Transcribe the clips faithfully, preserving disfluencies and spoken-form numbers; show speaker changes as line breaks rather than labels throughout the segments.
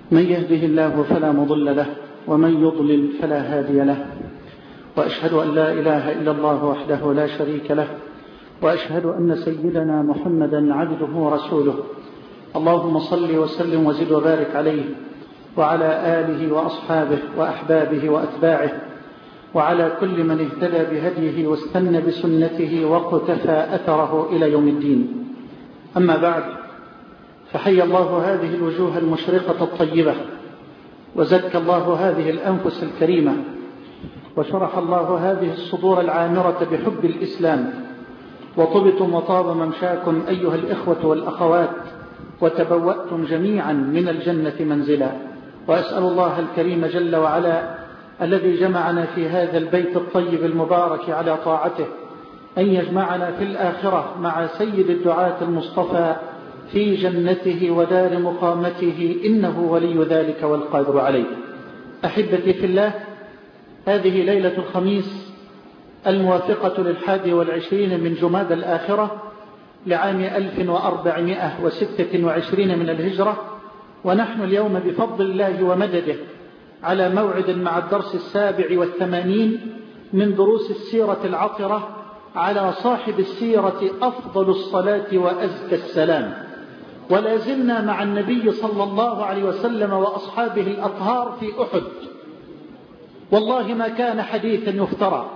من يهده الله فلا مضل له ومن يضلل فلا هادي له، وأشهد أن لا إله إلا الله وحده لا شريك له، وأشهد أن سيدنا محمدا عبده ورسوله. اللهم صل وسلم وزد وبارك عليه وعلى آله وأصحابه وأحبابه وأتباعه وعلى كل من اهتدى بهديه واستنى بسنته واقتفى أثره إلى يوم الدين. أما بعد، فحي الله هذه الوجوه المشرقة الطيبة، وزكى الله هذه الأنفس الكريمة، وشرح الله هذه الصدور العامرة بحب الإسلام، وطبتم وطاب ممشاكم أيها الإخوة والأخوات، وتبوأتم جميعا من الجنة منزلا. وأسأل الله الكريم جل وعلا الذي جمعنا في هذا البيت الطيب المبارك على طاعته أن يجمعنا في الآخرة مع سيد الدعاة المصطفى في جنته ودار مقامته، إنه ولي ذلك والقادر عليه. أحبتي في الله، هذه ليلة الخميس الموافقة للحادي والعشرين من جماد الآخرة لعام ألف وأربعمائة وستة وعشرين من الهجرة، ونحن اليوم بفضل الله ومدده على موعد مع الدرس السابع والثمانين من دروس السيرة العطرة على صاحب السيرة أفضل الصلاة وأزكى السلام. ولا زلنا مع النبي صلى الله عليه وسلم وأصحابه الأطهار في أحد. والله ما كان حديثا يفترى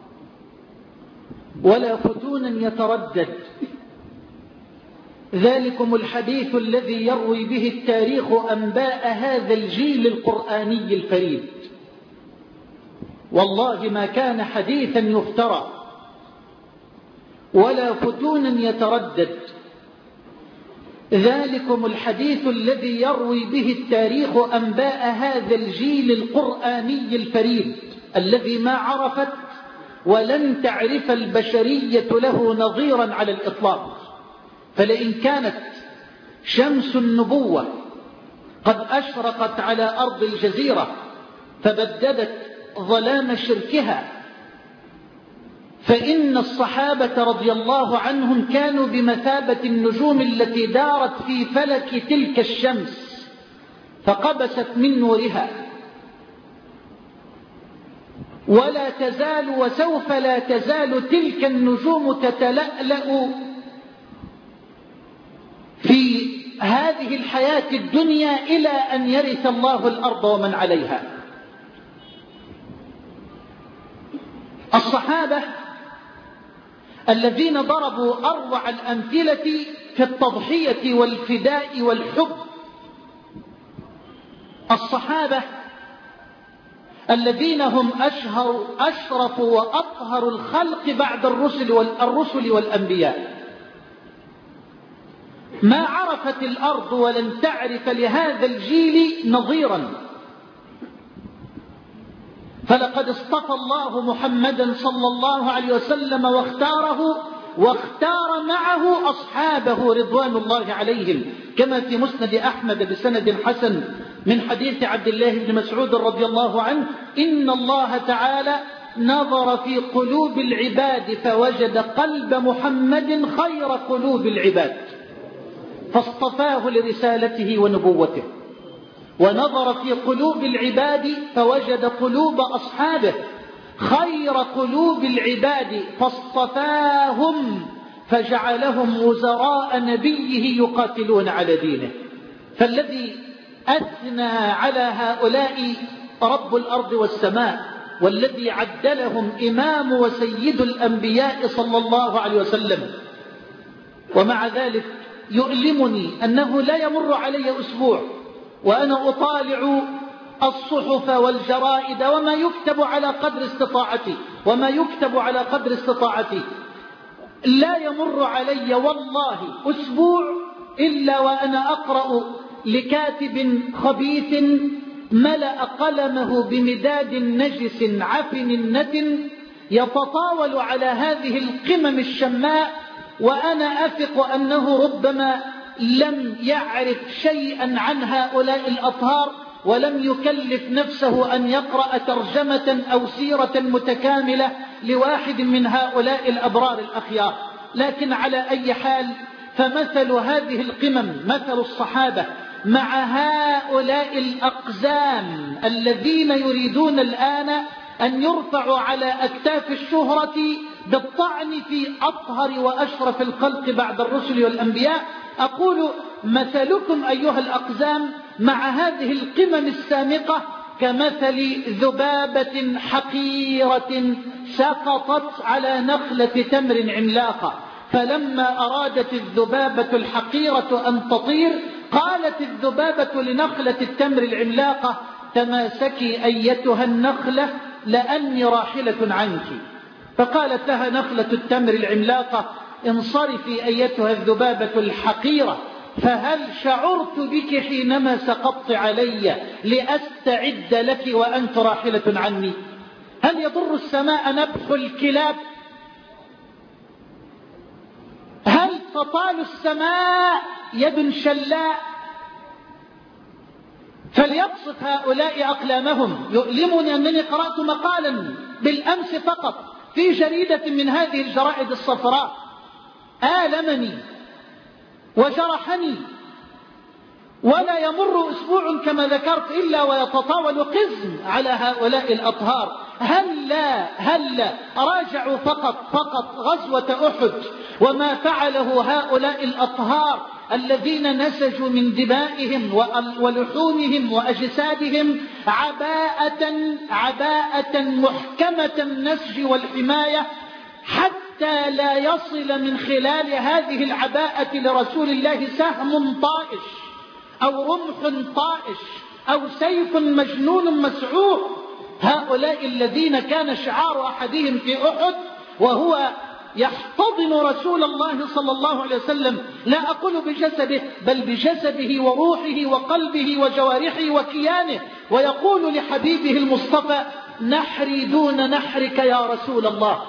ولا فتونا يتردد، ذلكم الحديث الذي يروي به التاريخ أنباء هذا الجيل القرآني الفريد. والله ما كان حديثا يفترى ولا فتونا يتردد، ذلكم الحديث الذي يروي به التاريخ أنباء هذا الجيل القرآني الفريد الذي ما عرفت ولن تعرف البشرية له نظيرا على الإطلاق. فلئن كانت شمس النبوة قد أشرقت على أرض الجزيرة فبددت ظلام شركها، فإن الصحابة رضي الله عنهم كانوا بمثابة النجوم التي دارت في فلك تلك الشمس فقبست من نورها، ولا تزال وسوف لا تزال تلك النجوم تتلألأ في هذه الحياة الدنيا إلى أن يرث الله الأرض ومن عليها. الصحابة الذين ضربوا أروع الأمثلة في التضحية والفداء والحب، الصحابة الذين هم أشهر أشرف وأطهر الخلق بعد الرسل والرسل والأنبياء، ما عرفت الأرض ولن تعرف لهذا الجيل نظيرا. فلقد اصطفى الله محمدا صلى الله عليه وسلم واختاره، واختار معه أصحابه رضوان الله عليهم، كما في مسند أحمد بسند حسن من حديث عبد الله بن مسعود رضي الله عنه: إن الله تعالى نظر في قلوب العباد فوجد قلب محمد خير قلوب العباد فاصطفاه لرسالته ونبوته، ونظر في قلوب العباد فوجد قلوب أصحابه خير قلوب العباد فاصطفاهم فجعلهم وزراء نبيه يقاتلون على دينه. فالذي أثنى على هؤلاء رب الأرض والسماء، والذي عدلهم إمام وسيد الأنبياء صلى الله عليه وسلم. ومع ذلك يؤلمني أنه لا يمر علي أسبوع وأنا أطالع الصحف والجرائد وما يكتب على قدر استطاعتي وما يكتب على قدر استطاعتي لا يمر علي والله أسبوع إلا وأنا أقرأ لكاتب خبيث ملأ قلمه بمداد نجس عفن نتن يتطاول على هذه القمم الشماء، وأنا أثق أنه ربما لم يعرف شيئا عن هؤلاء الأطهار ولم يكلف نفسه أن يقرأ ترجمة أو سيرة متكاملة لواحد من هؤلاء الأبرار الأخيار. لكن على أي حال، فمثل هذه القمم مثل الصحابة مع هؤلاء الأقزام الذين يريدون الآن أن يرفعوا على أكتاف الشهرة بالطعن في أطهر وأشرف الخلق بعد الرسل والأنبياء، أقول مثلكم أيها الأقزام مع هذه القمم السامقة كمثل ذبابة حقيرة سقطت على نخلة تمر عملاقة، فلما أرادت الذبابة الحقيرة أن تطير قالت الذبابة لنخلة التمر العملاقة: تماسكي أيتها النخلة لأني راحلة عنك. فقالت لها نخلة التمر العملاقة: انصرفي أيتها الذبابة الحقيرة، فهل شعرت بك حينما سقطت علي لأستعد لك وأنت راحلة عني؟ هل يضر السماء نبح الكلاب؟ هل تطال السماء يد شلاء؟ فليبسط هؤلاء أقلامهم. يؤلمني أنني قرأت مقالا بالأمس فقط في جريدة من هذه الجرائد الصفراء آلمني وجرحني، ولا يمر أسبوع كما ذكرت إلا ويتطاول قزم على هؤلاء الأطهار. هلا هلا راجعوا فقط فقط غزوة أحد وما فعله هؤلاء الأطهار الذين نسجوا من دمائهم ولحومهم وأجسادهم عباءة عباءة محكمة النسج والحماية، حتى لا يصل من خلال هذه العباءة لرسول الله سهم طائش أو رمح طائش أو سيف مجنون مسعور. هؤلاء الذين كان شعار أحدهم في أحد وهو يحتضن رسول الله صلى الله عليه وسلم، لا أقول بجسده بل بجسده وروحه وقلبه وجوارحه وكيانه، ويقول لحبيبه المصطفى: نحري دون نحرك يا رسول الله،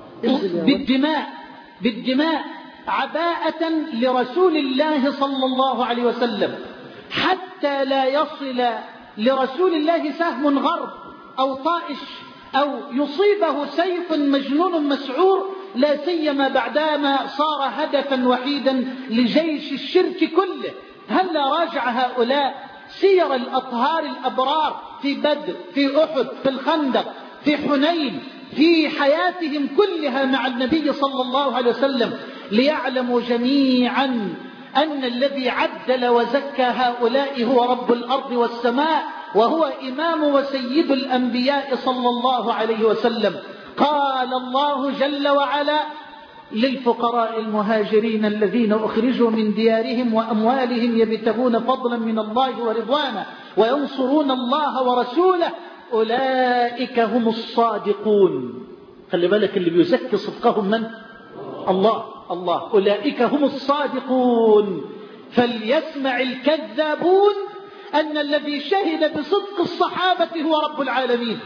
بالدماء بالدماء عباءة لرسول الله صلى الله عليه وسلم، حتى لا يصل لرسول الله سهم غرب أو طائش أو يصيبه سيف مجنون مسعور، لا سيما بعدما صار هدفا وحيدا لجيش الشرك كله. هل راجع هؤلاء سير الأطهار الأبرار في بدر، في أحد، في الخندق، في حنين، في حياتهم كلها مع النبي صلى الله عليه وسلم، ليعلموا جميعا أن الذي عدل وزكى هؤلاء هو رب الأرض والسماء، وهو إمام وسيد الأنبياء صلى الله عليه وسلم. قال الله جل وعلا: للفقراء المهاجرين الذين أخرجوا من ديارهم وأموالهم يبتغون فضلا من الله ورضوانه وينصرون الله ورسوله أولئك هم الصادقون. خلي بالك، اللي بيزكي صدقهم من؟ الله الله. أولئك هم الصادقون. فليسمع الكذابون أن الذي شهد بصدق الصحابة هو رب العالمين.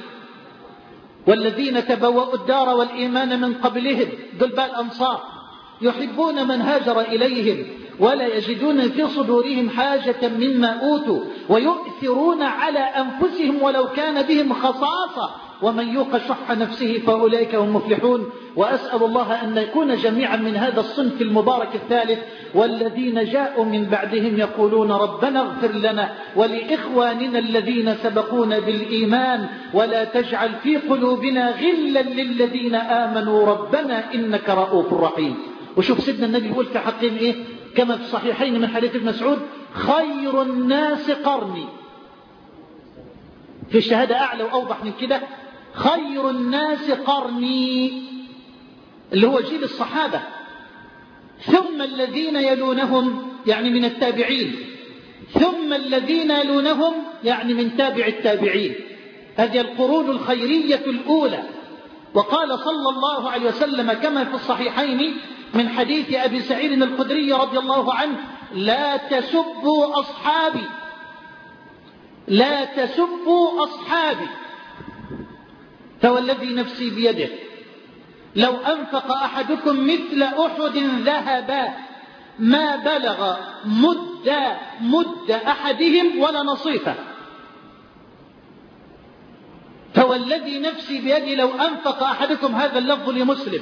والذين تبوأوا الدار والإيمان من قبلهم، دول بقى الأنصار، يحبون من هاجر إليهم ولا يجدون في صدورهم حاجة مما أوتوا ويؤثرون على أنفسهم ولو كان بهم خصاصة ومن يوق شح نفسه فأولئك هم مفلحون. وأسأل الله أن نكون جميعا من هذا الصنف المبارك الثالث. والذين جاءوا من بعدهم يقولون ربنا اغفر لنا ولإخواننا الذين سبقونا بالإيمان ولا تجعل في قلوبنا غلا للذين آمنوا ربنا إنك رؤوف رحيم. وشوف سيدنا النبي يقول في حقهم إيه كما في الصحيحين من حديث ابن مسعود: خير الناس قرني. في الشهادة أعلى وأوضح من كده: خير الناس قرني، اللي هو جيل الصحابة، ثم الذين يلونهم يعني من التابعين، ثم الذين يلونهم يعني من تابع التابعين. هذه القرون الخيرية الأولى. وقال صلى الله عليه وسلم كما في الصحيحين من حديث أبي سعيد الخدري رضي الله عنه: لا تسبوا أصحابي، لا تسبوا أصحابي، فوالذي نفسي بيده لو أنفق أحدكم مثل أحد ذهبا ما بلغ مد مد أحدهم ولا نصيفه. فوالذي نفسي بيده لو أنفق أحدكم، هذا اللفظ لمسلم،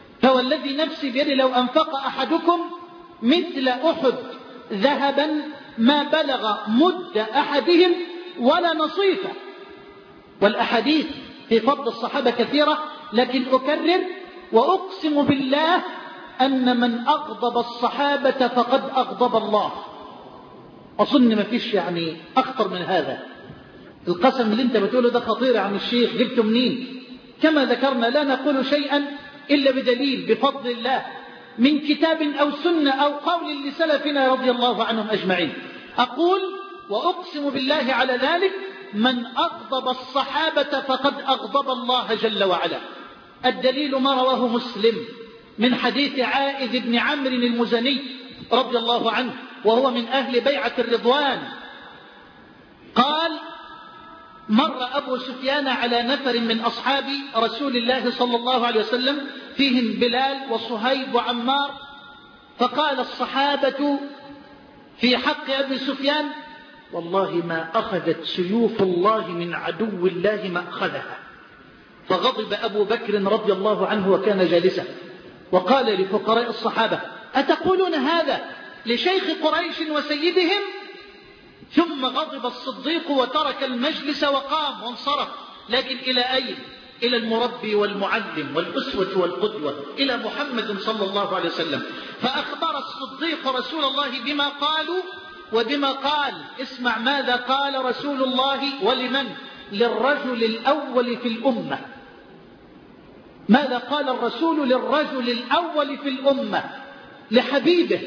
فوالذي نفسي بيده لو أنفق أحدكم مثل أحد ذهبا ما بلغ مد أحدهم ولا نصيفه. والأحاديث في فضل الصحابة كثيرة، لكن أكرر وأقسم بالله أن من أغضب الصحابة فقد أغضب الله. أظن ما فيش يعني أخطر من هذا. القسم اللي انت بتقوله ده خطير عن الشيخ، جبته منين؟ كما ذكرنا لا نقول شيئا إلا بدليل بفضل الله من كتاب أو سنة أو قول لسلفنا رضي الله عنهم أجمعين. أقول وأقسم بالله على ذلك: من أغضب الصحابة فقد أغضب الله جل وعلا. الدليل ما رواه مسلم من حديث عائذ بن عمرو المزني رضي الله عنه، وهو من أهل بيعة الرضوان. قال: مر أبو سفيان على نفر من أصحاب رسول الله صلى الله عليه وسلم فيهم بلال وصهيب وعمار، فقال الصحابة في حق أبي سفيان: والله ما أخذت سيوف الله من عدو الله ما أخذها. فغضب أبو بكر رضي الله عنه وكان جالسا، وقال لفقراء الصحابة: أتقولون هذا لشيخ قريش وسيدهم؟ ثم غضب الصديق وترك المجلس وقام وانصرف. لكن إلى أين؟ إلى المربي والمعلم والأسوة والقدوة، إلى محمد صلى الله عليه وسلم. فأخبر الصديق رسول الله بما قالوا وبما قال. اسمع ماذا قال رسول الله ولمن؟ للرجل الأول في الأمة. ماذا قال الرسول للرجل الأول في الأمة؟ لحبيبه.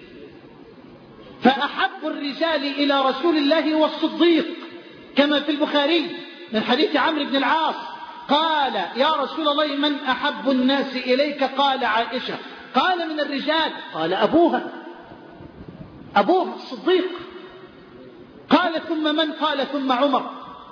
فأحب الرجال إلى رسول الله والصديق، كما في البخاري من حديث عمرو بن العاص قال: يا رسول الله من أحب الناس إليك؟ قال: عائشة. قال: من الرجال؟ قال: أبوها أبوها الصديق. قال: ثم من؟ قال: ثم عمر.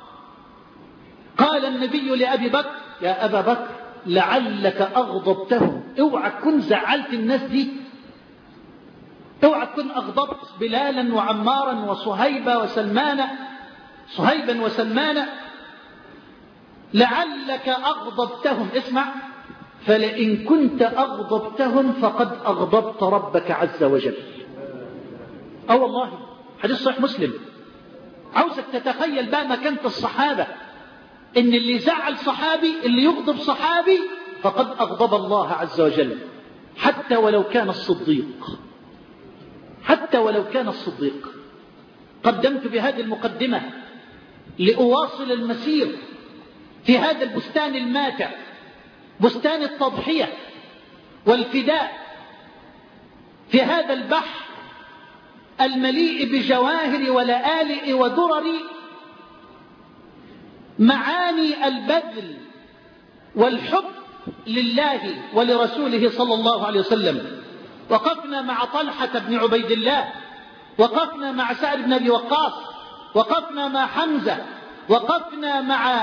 قال النبي لأبي بكر: يا أبا بكر لعلك أغضبتهم، اوعى تكون زعلت الناس دي، اوعى تكون أغضبت بلالا وعمارا وصهيبا وسلمان صهيبا وسلمان، لعلك أغضبتهم. اسمع: فلئن كنت أغضبتهم فقد أغضبت ربك عز وجل. أه والله حديث صحيح مسلم. عاوزك تتخيل بقى مكانة الصحابة، إن اللي زعل صحابي، اللي يغضب صحابي، فقد أغضب الله عز وجل، حتى ولو كان الصديق، حتى ولو كان الصديق. قدمت بهذه المقدمة لأواصل المسير في هذا البستان الماتع، بستان التضحية والفداء، في هذا البحر المليء بجواهر ولآلئ ودرر معاني البذل والحب لله ولرسوله صلى الله عليه وسلم. وقفنا مع طلحة بن عبيد الله، وقفنا مع سعد بن أبي وقاص، وقفنا مع حمزة، وقفنا مع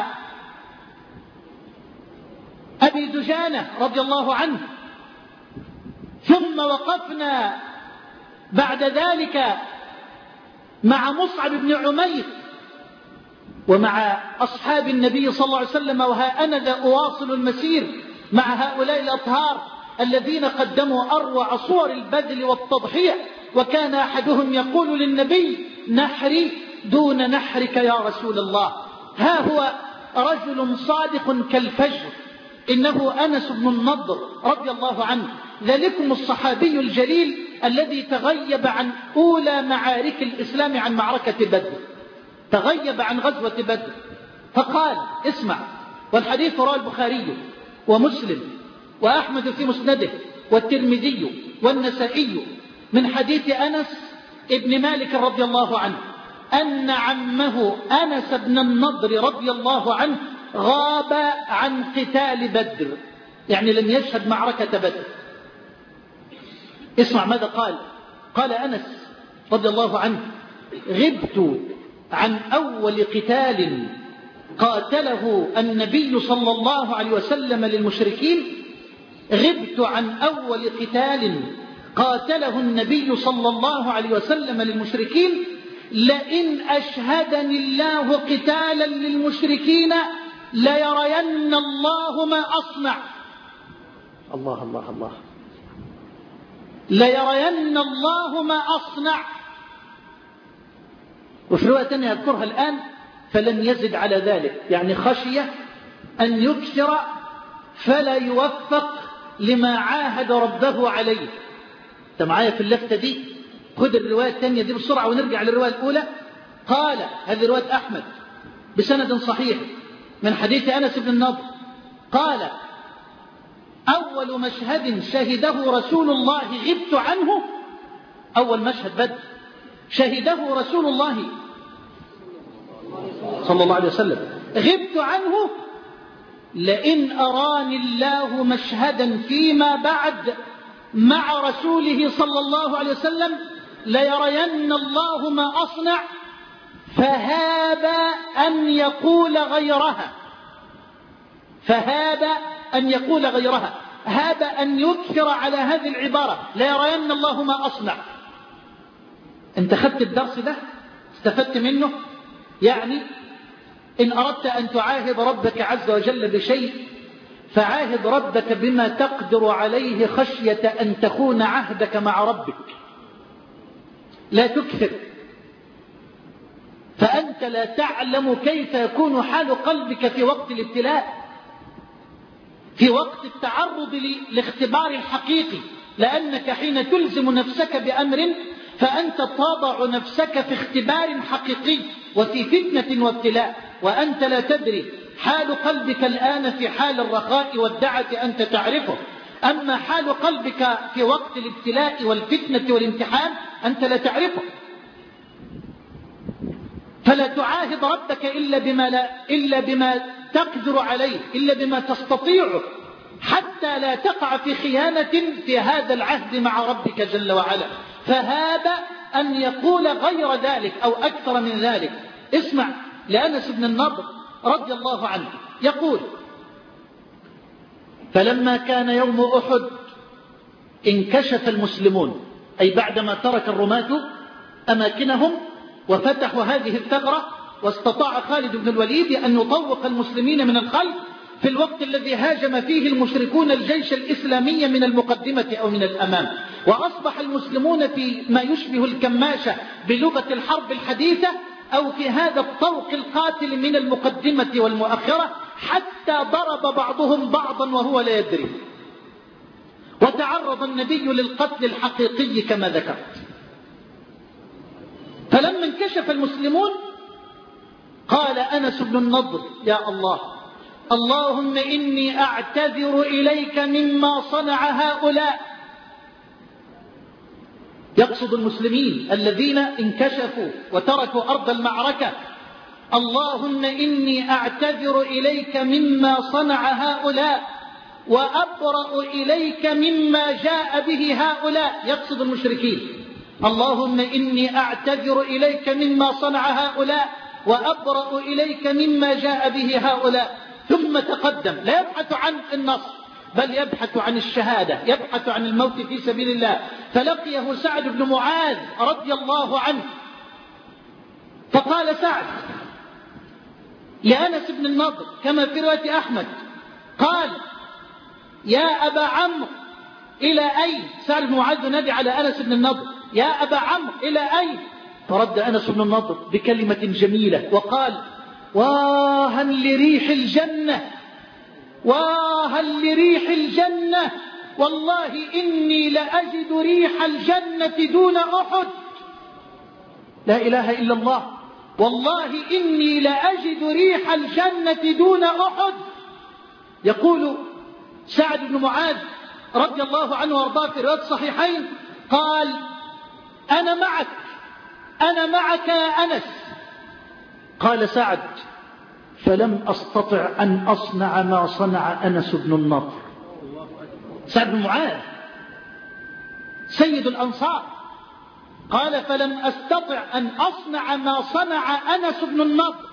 أبي دجانة رضي الله عنه، ثم وقفنا بعد ذلك مع مصعب بن عمير ومع أصحاب النبي صلى الله عليه وسلم. وها أنا ذا أواصل المسير مع هؤلاء الأطهار الذين قدموا أروع صور البذل والتضحية. وكان أحدهم يقول للنبي: نحري دون نحرك يا رسول الله. ها هو رجل صادق كالفجر، إنه أنس بن النضر رضي الله عنه، ذلكم الصحابي الجليل الذي تغيب عن أولى معارك الإسلام، عن معركة بدر، تغيب عن غزوة بدر. فقال: اسمع، والحديث رواه البخاري ومسلم وأحمد في مسنده والترمذي والنسائي من حديث أنس ابن مالك رضي الله عنه أن عمه أنس بن النضر رضي الله عنه غاب عن قتال بدر، يعني لم يشهد معركة بدر. اسمع ماذا قال. قال أنس رضي الله عنه: غبت عن أول قتال قاتله النبي صلى الله عليه وسلم للمشركين، غبت عن أول قتال قاتله النبي صلى الله عليه وسلم للمشركين، لئن أشهدني الله قتالا للمشركين ليرين الله ما أصنع. الله الله الله، ليرين الله ما أصنع. وفي رواية ثانية أذكرها الآن: فلن يزد على ذلك، يعني خشية أن يكثر فلا يوفق لما عاهد ربه عليه. أنت معايا في اللفتة دي؟ خذ الرواية الثانية دي بسرعة ونرجع للرواية الأولى. قال، هذه رواية أحمد بسند صحيح من حديث أنس بن النضر، قال: أول مشهد شهده رسول الله غبت عنه، أول مشهد بدر شهده رسول الله صلى الله عليه وسلم غبت عنه، لئن أراني الله مشهدا فيما بعد مع رسوله صلى الله عليه وسلم ليرين الله ما أصنع، فهاب أن يقول غيرها، فهاب أن يقول غيرها، هاب أن يكثر على هذه العبارة: ليرين الله ما أصنع. انت خدت الدرس ده؟ استفدت منه؟ يعني إن أردت أن تعاهد ربك عز وجل بشيء فعاهد ربك بما تقدر عليه خشية أن تخون عهدك مع ربك. لا تكثر، فأنت لا تعلم كيف يكون حال قلبك في وقت الابتلاء، في وقت التعرض لاختبار الحقيقي، لأنك حين تلزم نفسك بأمر فأنت تضع نفسك في اختبار حقيقي وفي فتنة وابتلاء، وأنت لا تدري حال قلبك الآن في حال الرخاء والدعة أنت تعرفه، أما حال قلبك في وقت الابتلاء والفتنة والامتحان أنت لا تعرفه. فلا تعاهد ربك إلا بما, لا إلا بما تقدر عليه، إلا بما تستطيعه، حتى لا تقع في خيانة في هذا العهد مع ربك جل وعلا. فهاب أن يقول غير ذلك أو أكثر من ذلك. اسمع لأنس بن النضر رضي الله عنه يقول: فلما كان يوم أحد انكشف المسلمون، أي بعدما ترك الرماة أماكنهم وفتحوا هذه الثغرة، واستطاع خالد بن الوليد أن يطوق المسلمين من الخلف في الوقت الذي هاجم فيه المشركون الجيش الإسلامي من المقدمة أو من الأمام، وأصبح المسلمون في ما يشبه الكماشة بلغة الحرب الحديثة، أو في هذا الطوق القاتل من المقدمة والمؤخرة، حتى ضرب بعضهم بعضا وهو لا يدري، وتعرض النبي للقتل الحقيقي كما ذكرت. فلما انكشف المسلمون قال أنس بن النضر: يا الله، اللهم إني أعتذر إليك مما صنع هؤلاء، يقصد المسلمين الذين انكشفوا وتركوا أرض المعركة. اللهم إني أعتذر إليك مما صنع هؤلاء وأبرأ إليك مما جاء به هؤلاء، يقصد المشركين. اللهم إني أعتذر إليك مما صنع هؤلاء وأبرأ إليك مما جاء به هؤلاء. ثم تقدم، لا يبحث عن النصر بل يبحث عن الشهادة، يبحث عن الموت في سبيل الله. فلقيه سعد بن معاذ رضي الله عنه، فقال سعد لأنس بن النضر كما في رواية أحمد، قال: يا أبا عمرو إلى أين؟ سعد بن معاذ ينادي على أنس بن النضر: يا أبا عمرو إلى أين؟ فرد أنس بن النضر بكلمة جميلة وقال: واها لريح الجنة، واها لريح الجنة، والله إني لأجد ريح الجنة دون أحد. لا إله إلا الله، والله إني لأجد ريح الجنة دون أحد. يقول سعد بن معاذ رضي الله عنه وارضاه في رواية الصحيحين، قال: أنا معك، أنا معك يا أنس. قال سعد: فلم أستطع أن أصنع ما صنع أنس بن النضر. سعد بن معاذ سيد الأنصار قال: فلم أستطع أن أصنع ما صنع أنس بن النضر.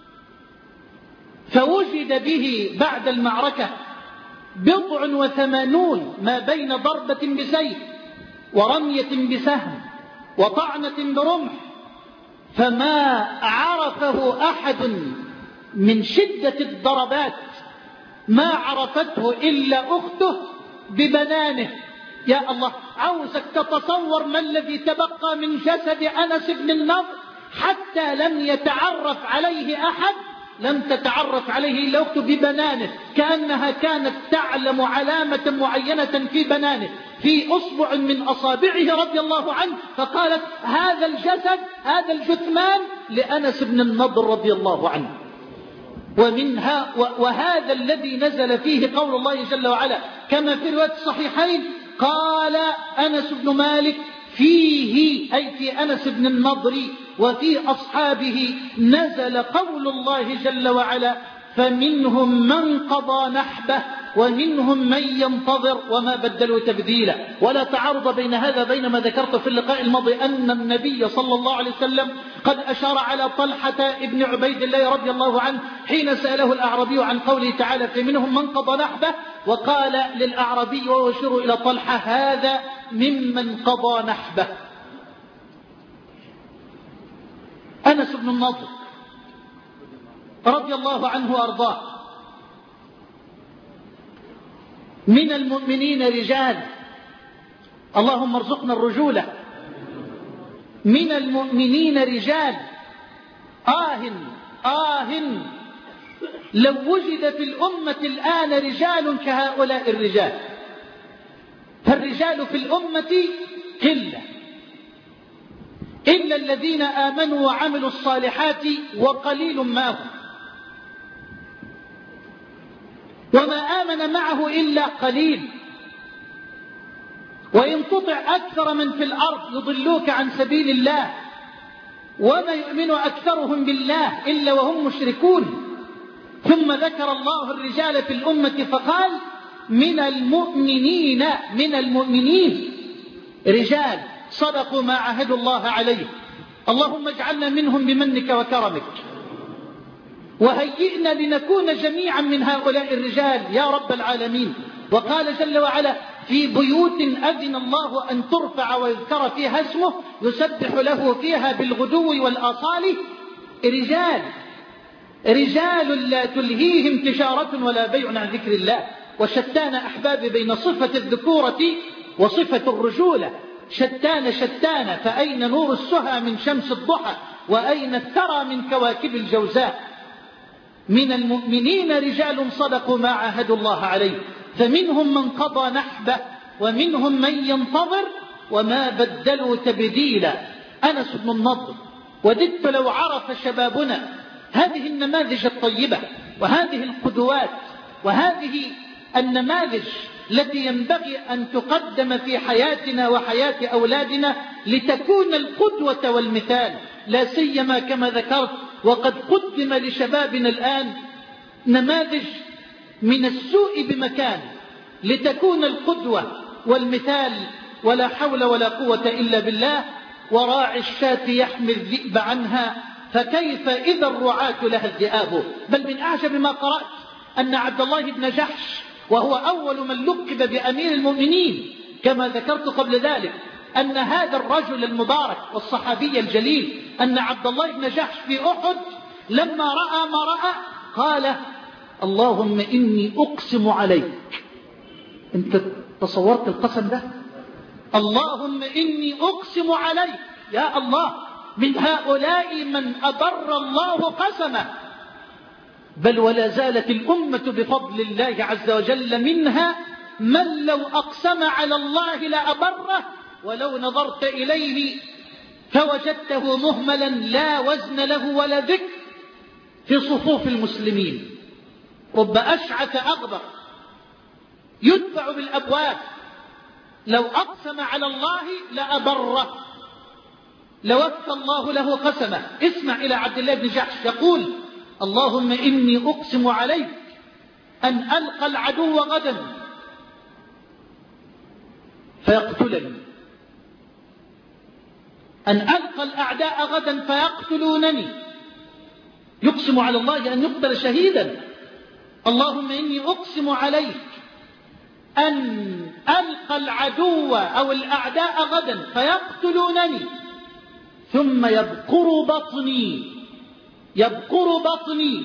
فوجد به بعد المعركة بضع وثمانون ما بين ضربة بسيف ورمية بسهم وطعنة برمح، فما عرفه أحد من شدة الضربات ما عرفته إلا أخته ببنانه. يا الله، عاوزك تتصور ما الذي تبقى من جسد أنس بن النضر حتى لم يتعرف عليه أحد، لم تتعرف عليه إلا أخته ببنانه، كأنها كانت تعلم علامة معينة في بنانه في أصبع من أصابعه رضي الله عنه، فقالت هذا الجسد هذا الجثمان لأنس بن النضر رضي الله عنه. ومنها وهذا الذي نزل فيه قول الله جل وعلا كما في رواية الصحيحين قال أنس بن مالك فيه، أي في أنس بن النضر وفي أصحابه نزل قول الله جل وعلا فمنهم من قضى نحبه ومنهم من ينتظر وما بدلوا تبديلا. ولا تعارض بين هذا بين ما ذكرت في اللقاء الماضي أن النبي صلى الله عليه وسلم قد أشار على طلحة ابن عبيد الله رضي الله عنه حين سأله الأعرابي عن قوله تعالى فمنهم من قضى نحبه، وقال للأعرابي وهو يشير إلى طلحة هذا ممن قضى نحبه. أنس بن النضر رضي الله عنه وأرضاه من المؤمنين رجال، اللهم ارزقنا الرجولة، من المؤمنين رجال آه آه لو وجد في الأمة الآن رجال كهؤلاء الرجال. فالرجال في الأمة قلة إلا الذين آمنوا وعملوا الصالحات وقليل ما هم، وما آمن معه إلا قليل. وإن تطع أكثر من في الأرض يضلوك عن سبيل الله وما يؤمن أكثرهم بالله إلا وهم مشركون. ثم ذكر الله الرجال في الأمة فقال من المؤمنين من المؤمنين رجال صدقوا ما عاهدوا الله عليه. اللهم اجعلنا منهم بمنك وكرمك، وهيئنا لنكون جميعا من هؤلاء الرجال يا رب العالمين. وقال جل وعلا في بيوت أذن الله أن ترفع ويذكر فيها اسمه يسبح له فيها بالغدو والآصال رجال رجال لا تلهيهم تجارة ولا بيع عن ذكر الله. وشتان أحبابي بين صفة الذكورة وصفة الرجولة، شتان شتان، فأين نور السهى من شمس الضحى وأين الثرى من كواكب الجوزاء. من المؤمنين رجال صدقوا ما عاهدوا الله عليه فمنهم من قضى نحبه ومنهم من ينتظر وما بدلوا تبديلا. أنس بن النضر، وددت لو عرف شبابنا هذه النماذج الطيبة وهذه القدوات وهذه النماذج التي ينبغي أن تقدم في حياتنا وحياة أولادنا لتكون القدوة والمثال، لا سيما كما ذكرت وقد قدم لشبابنا الآن نماذج من السوء بمكان لتكون القدوة والمثال. ولا حول ولا قوة إلا بالله. وراعي الشاة يحمي الذئب عنها فكيف إذا الرعاة لها الذئاب. بل من أعجب ما قرأت أن عبد الله بن جحش وهو أول من لقب بأمير المؤمنين كما ذكرت قبل ذلك أن هذا الرجل المبارك والصحابي الجليل أن عبد الله بن جحش في أحد لما رأى ما رأى قال اللهم إني أقسم عليك. أنت تصورت القسم ده؟ اللهم إني أقسم عليك يا الله من هؤلاء من أبر الله قسمه. بل ولا زالت الأمة بفضل الله عز وجل منها من لو أقسم على الله لأبره ولو نظرت إليه فوجدته مهملا لا وزن له ولا ذكر في صفوف المسلمين. رب أشعث أغبر يتبع بالأبواب لو أقسم على الله لأبره لوفى الله له قسمه. اسمع إلى عبد الله بن جحش يقول اللهم إني أقسم عليك أن ألقى العدو غدا فيقتلني، أن ألقى الأعداء غدا فيقتلونني. يقسم على الله أن يقتل شهيدا. اللهم إني أقسم عليك أن ألقى العدو أو الأعداء غدا فيقتلونني ثم يبقر بطني يبقر بطني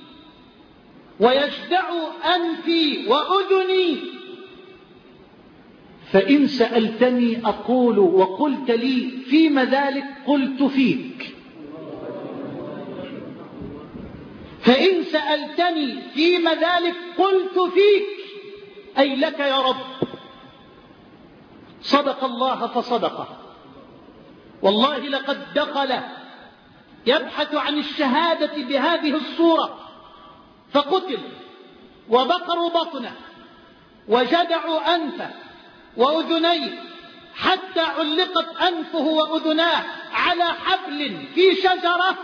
ويجدع أنفي وأذني فإن سألتني أقول وقلت لي فيما ذلك قلت فيك. فإن سألتني فيما ذلك قلت فيك، أي لك يا رب. صدق الله فصدقه، والله لقد دخل يبحث عن الشهادة بهذه الصورة فقتل، وبقروا بطنه وجدعوا أنفه وأذنيه حتى علقت أنفه وأذناه على حبل في شجرة،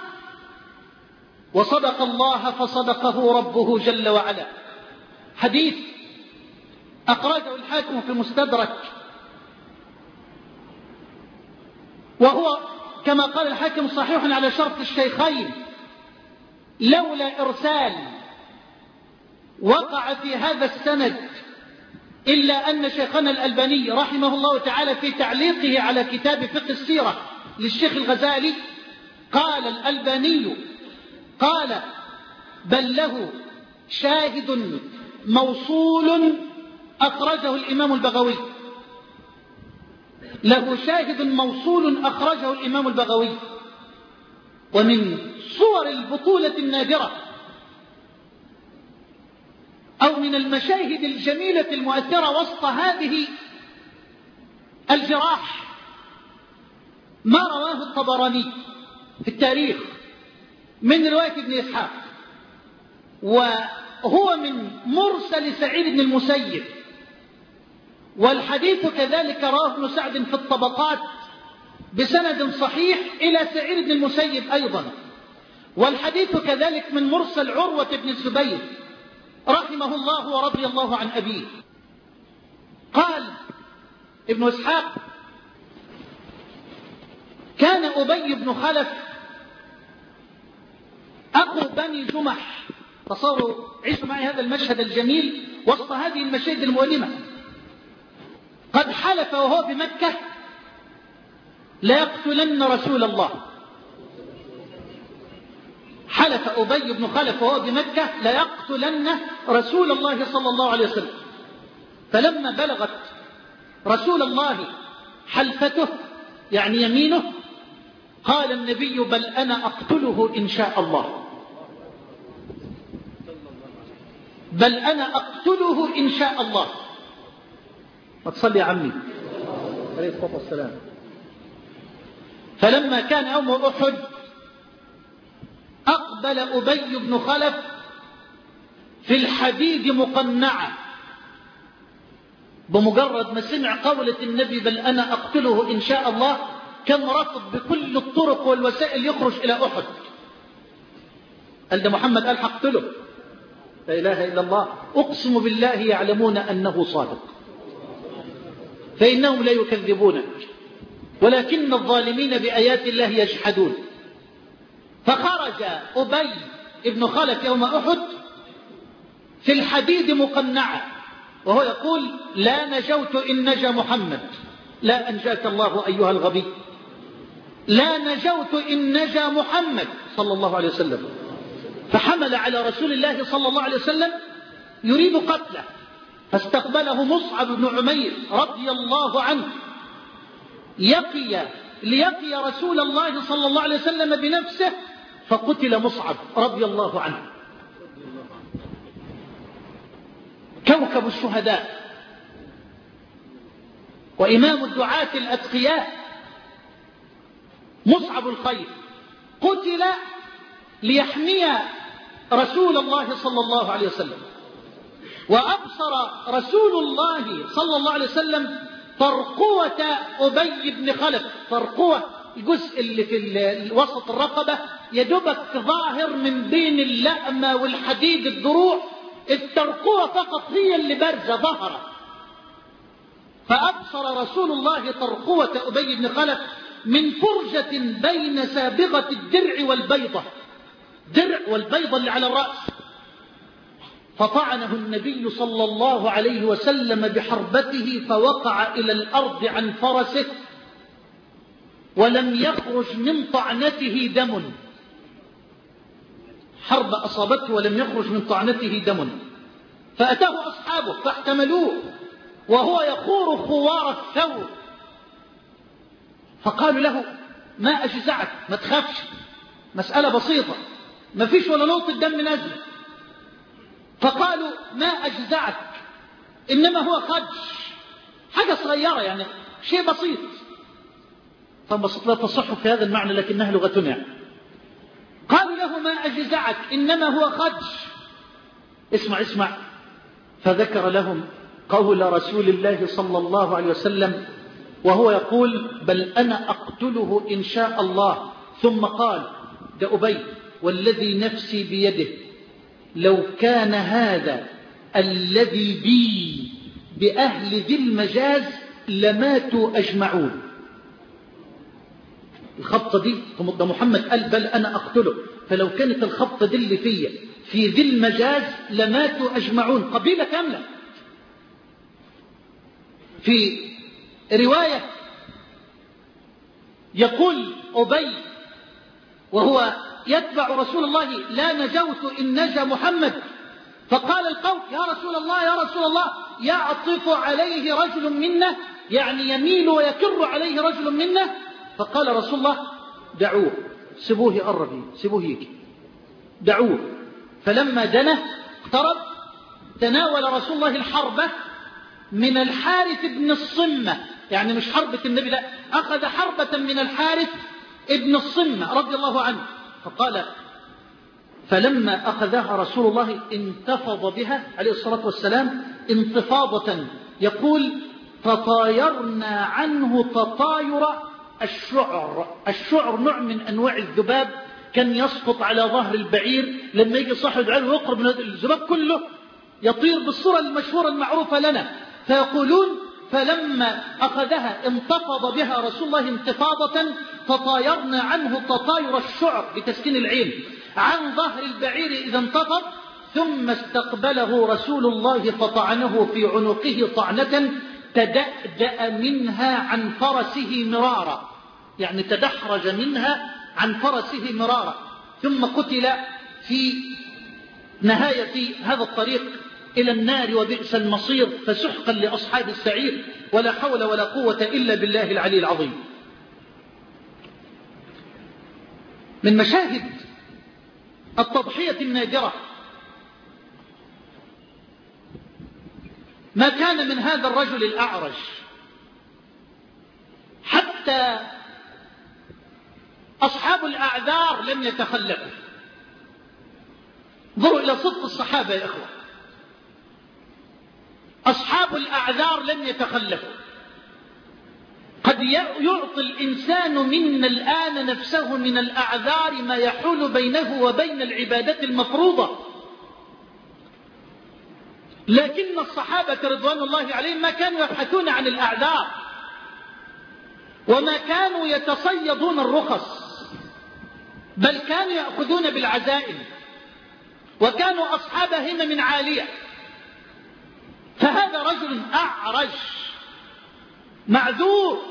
وصدق الله فصدقه ربه جل وعلا. حديث أخرجه الحاكم في المستدرك، وهو كما قال الحاكم صحيح على شرط الشيخين، لولا إرسال وقع في هذا السند إلا أن شيخنا الألباني رحمه الله تعالى في تعليقه على كتاب فقه السيرة للشيخ الغزالي قال الألباني قال بل له شاهد موصول أخرجه الإمام البغوي، له شاهد موصول أخرجه الإمام البغوي. ومن صور البطولة النادرة أو من المشاهد الجميلة المؤثرة وسط هذه الجراح ما رواه الطبراني في التاريخ من رواية ابن إسحاق، وهو من مرسل سعيد بن المسيب، والحديث كذلك رواه ابن سعد في الطبقات بسند صحيح إلى سعيد بن المسيب أيضا، والحديث كذلك من مرسل عروة بن الزبير رحمه الله ورضي الله عن أبيه. قال ابن إسحاق كان أبي بن خلف أخو بني جمح. تصوروا، عيشوا معي هذا المشهد الجميل وسط هذه المشاهد المؤلمة. قد حلف وهو بمكة ليقتلن رسول الله، حلف أبي بن خلف وهو بمكة ليقتلن رسول الله صلى الله عليه وسلم. فلما بلغت رسول الله حلفته يعني يمينه قال النبي بل أنا أقتله إن شاء الله، بل أنا أقتله إن شاء الله. ما تصلي يا عمي عليه الصلاة والسلام. فلما كان يوم أحد أقبل أبي بن خلف في الحديد مقنعة، بمجرد ما سمع قولة النبي بل أنا أقتله إن شاء الله كان رافض بكل الطرق والوسائل يخرج إلى أحد. قال ده محمد قال هقتله، لا إله إلا الله، أقسم بالله يعلمون أنه صادق فإنهم لا يكذبونك ولكن الظالمين بآيات الله يجحدون. فخرج أبي بن خلف يوم أحد في الحديد مقنعة وهو يقول لا نجوت إن نجا محمد، لا أنجاك الله أيها الغبي، لا نجوت إن نجا محمد صلى الله عليه وسلم. فحمل على رسول الله صلى الله عليه وسلم يريد قتله، فاستقبله مصعب بن عمير رضي الله عنه يقي ليقي رسول الله صلى الله عليه وسلم بنفسه، فقتل مصعب رضي الله عنه. كوكب الشهداء وإمام الدعاة الأتقياء مصعب الخير قتل ليحمي رسول الله صلى الله عليه وسلم. وأبصر رسول الله صلى الله عليه وسلم ترقوة أبي بن خلف، ترقوة الجزء اللي في وسط الرقبة يدبك ظاهر من بين اللأمة والحديد الضروع، الترقوة فقط هي اللي بارزة ظهرت. فأبصر رسول الله ترقوة أبي بن خلف من فرجة بين سابغة الدرع والبيضة، درع والبيضة اللي على الرأس، فطعنه النبي صلى الله عليه وسلم بحربته فوقع إلى الأرض عن فرسه ولم يخرج من طعنته دم. حرب أصابته ولم يخرج من طعنته دم. فأتاه أصحابه فاحتملوه وهو يخور خوار الثور، فقالوا له ما أجزعك، ما تخافش، مسألة بسيطة، ما فيش ولا نقطة دم نزل. فقالوا ما أجزعك إنما هو خدش، حاجة صغيرة يعني شيء بسيط. فبسط لا تصح في هذا المعنى لكنها لغتنا. قالوا له ما أجزعك إنما هو خدش. اسمع اسمع. فذكر لهم قول رسول الله صلى الله عليه وسلم وهو يقول بل أنا أقتله إن شاء الله. ثم قال ده أبي والذي نفسي بيده لو كان هذا الذي بي بأهل ذي المجاز لماتوا أجمعون. الخبطة دي ده محمد قال بل أنا أقتله، فلو كانت الخبطة دي اللي فيا في ذي المجاز لماتوا أجمعون، قبيلة كاملة. في رواية يقول أبي وهو يتبع رسول الله لا نجوت إن نجا محمد. فقال القوم يا رسول الله يا رسول الله يعطف عليه رجل منا، يعني يميل ويكر عليه رجل منا. فقال رسول الله دعوه، سبوه يقرب، سبوه يجي، دعوه. فلما دنا اقترب تناول رسول الله الحربة من الحارث بن الصمة، يعني مش حربة النبي لا، أخذ حربة من الحارث ابن الصمة رضي الله عنه. فقال فلما أخذها رسول الله انتفض بها عليه الصلاة والسلام انتفاضة، يقول تطايرنا عنه تطاير الشعر. الشعر نوع من أنواع الذباب كان يسقط على ظهر البعير، لما يجي صاحب البعير ويقرب من الذباب كله يطير بالصورة المشهورة المعروفة لنا. فيقولون فلما أخذها انتفض بها رسول الله انتفاضة تطايرنا عنه تطاير الشعر بتسكين العين عن ظهر البعير إذا انتفض. ثم استقبله رسول الله فطعنه في عنقه طعنة تدأدأ منها عن فرسه مرارا، يعني تدحرج منها عن فرسه مرارا. ثم قتل في نهاية هذا الطريق إلى النار وبئس المصير، فسحقا لأصحاب السعير، ولا حول ولا قوة إلا بالله العلي العظيم. من مشاهد التضحية النادرة ما كان من هذا الرجل الأعرج، حتى أصحاب الأعذار لم يتخلفوا. انظروا إلى صدق الصحابة يا إخوة، أصحاب الأعذار لم يتخلفوا. قد يعطي الإنسان منا الآن نفسه من الأعذار ما يحول بينه وبين العبادة المفروضة، لكن الصحابة رضوان الله عليهم ما كانوا يبحثون عن الأعذار، وما كانوا يتصيدون الرخص، بل كانوا يأخذون بالعزائم، وكانوا أصحاب همم عالية. فهذا رجل أعرج معذور،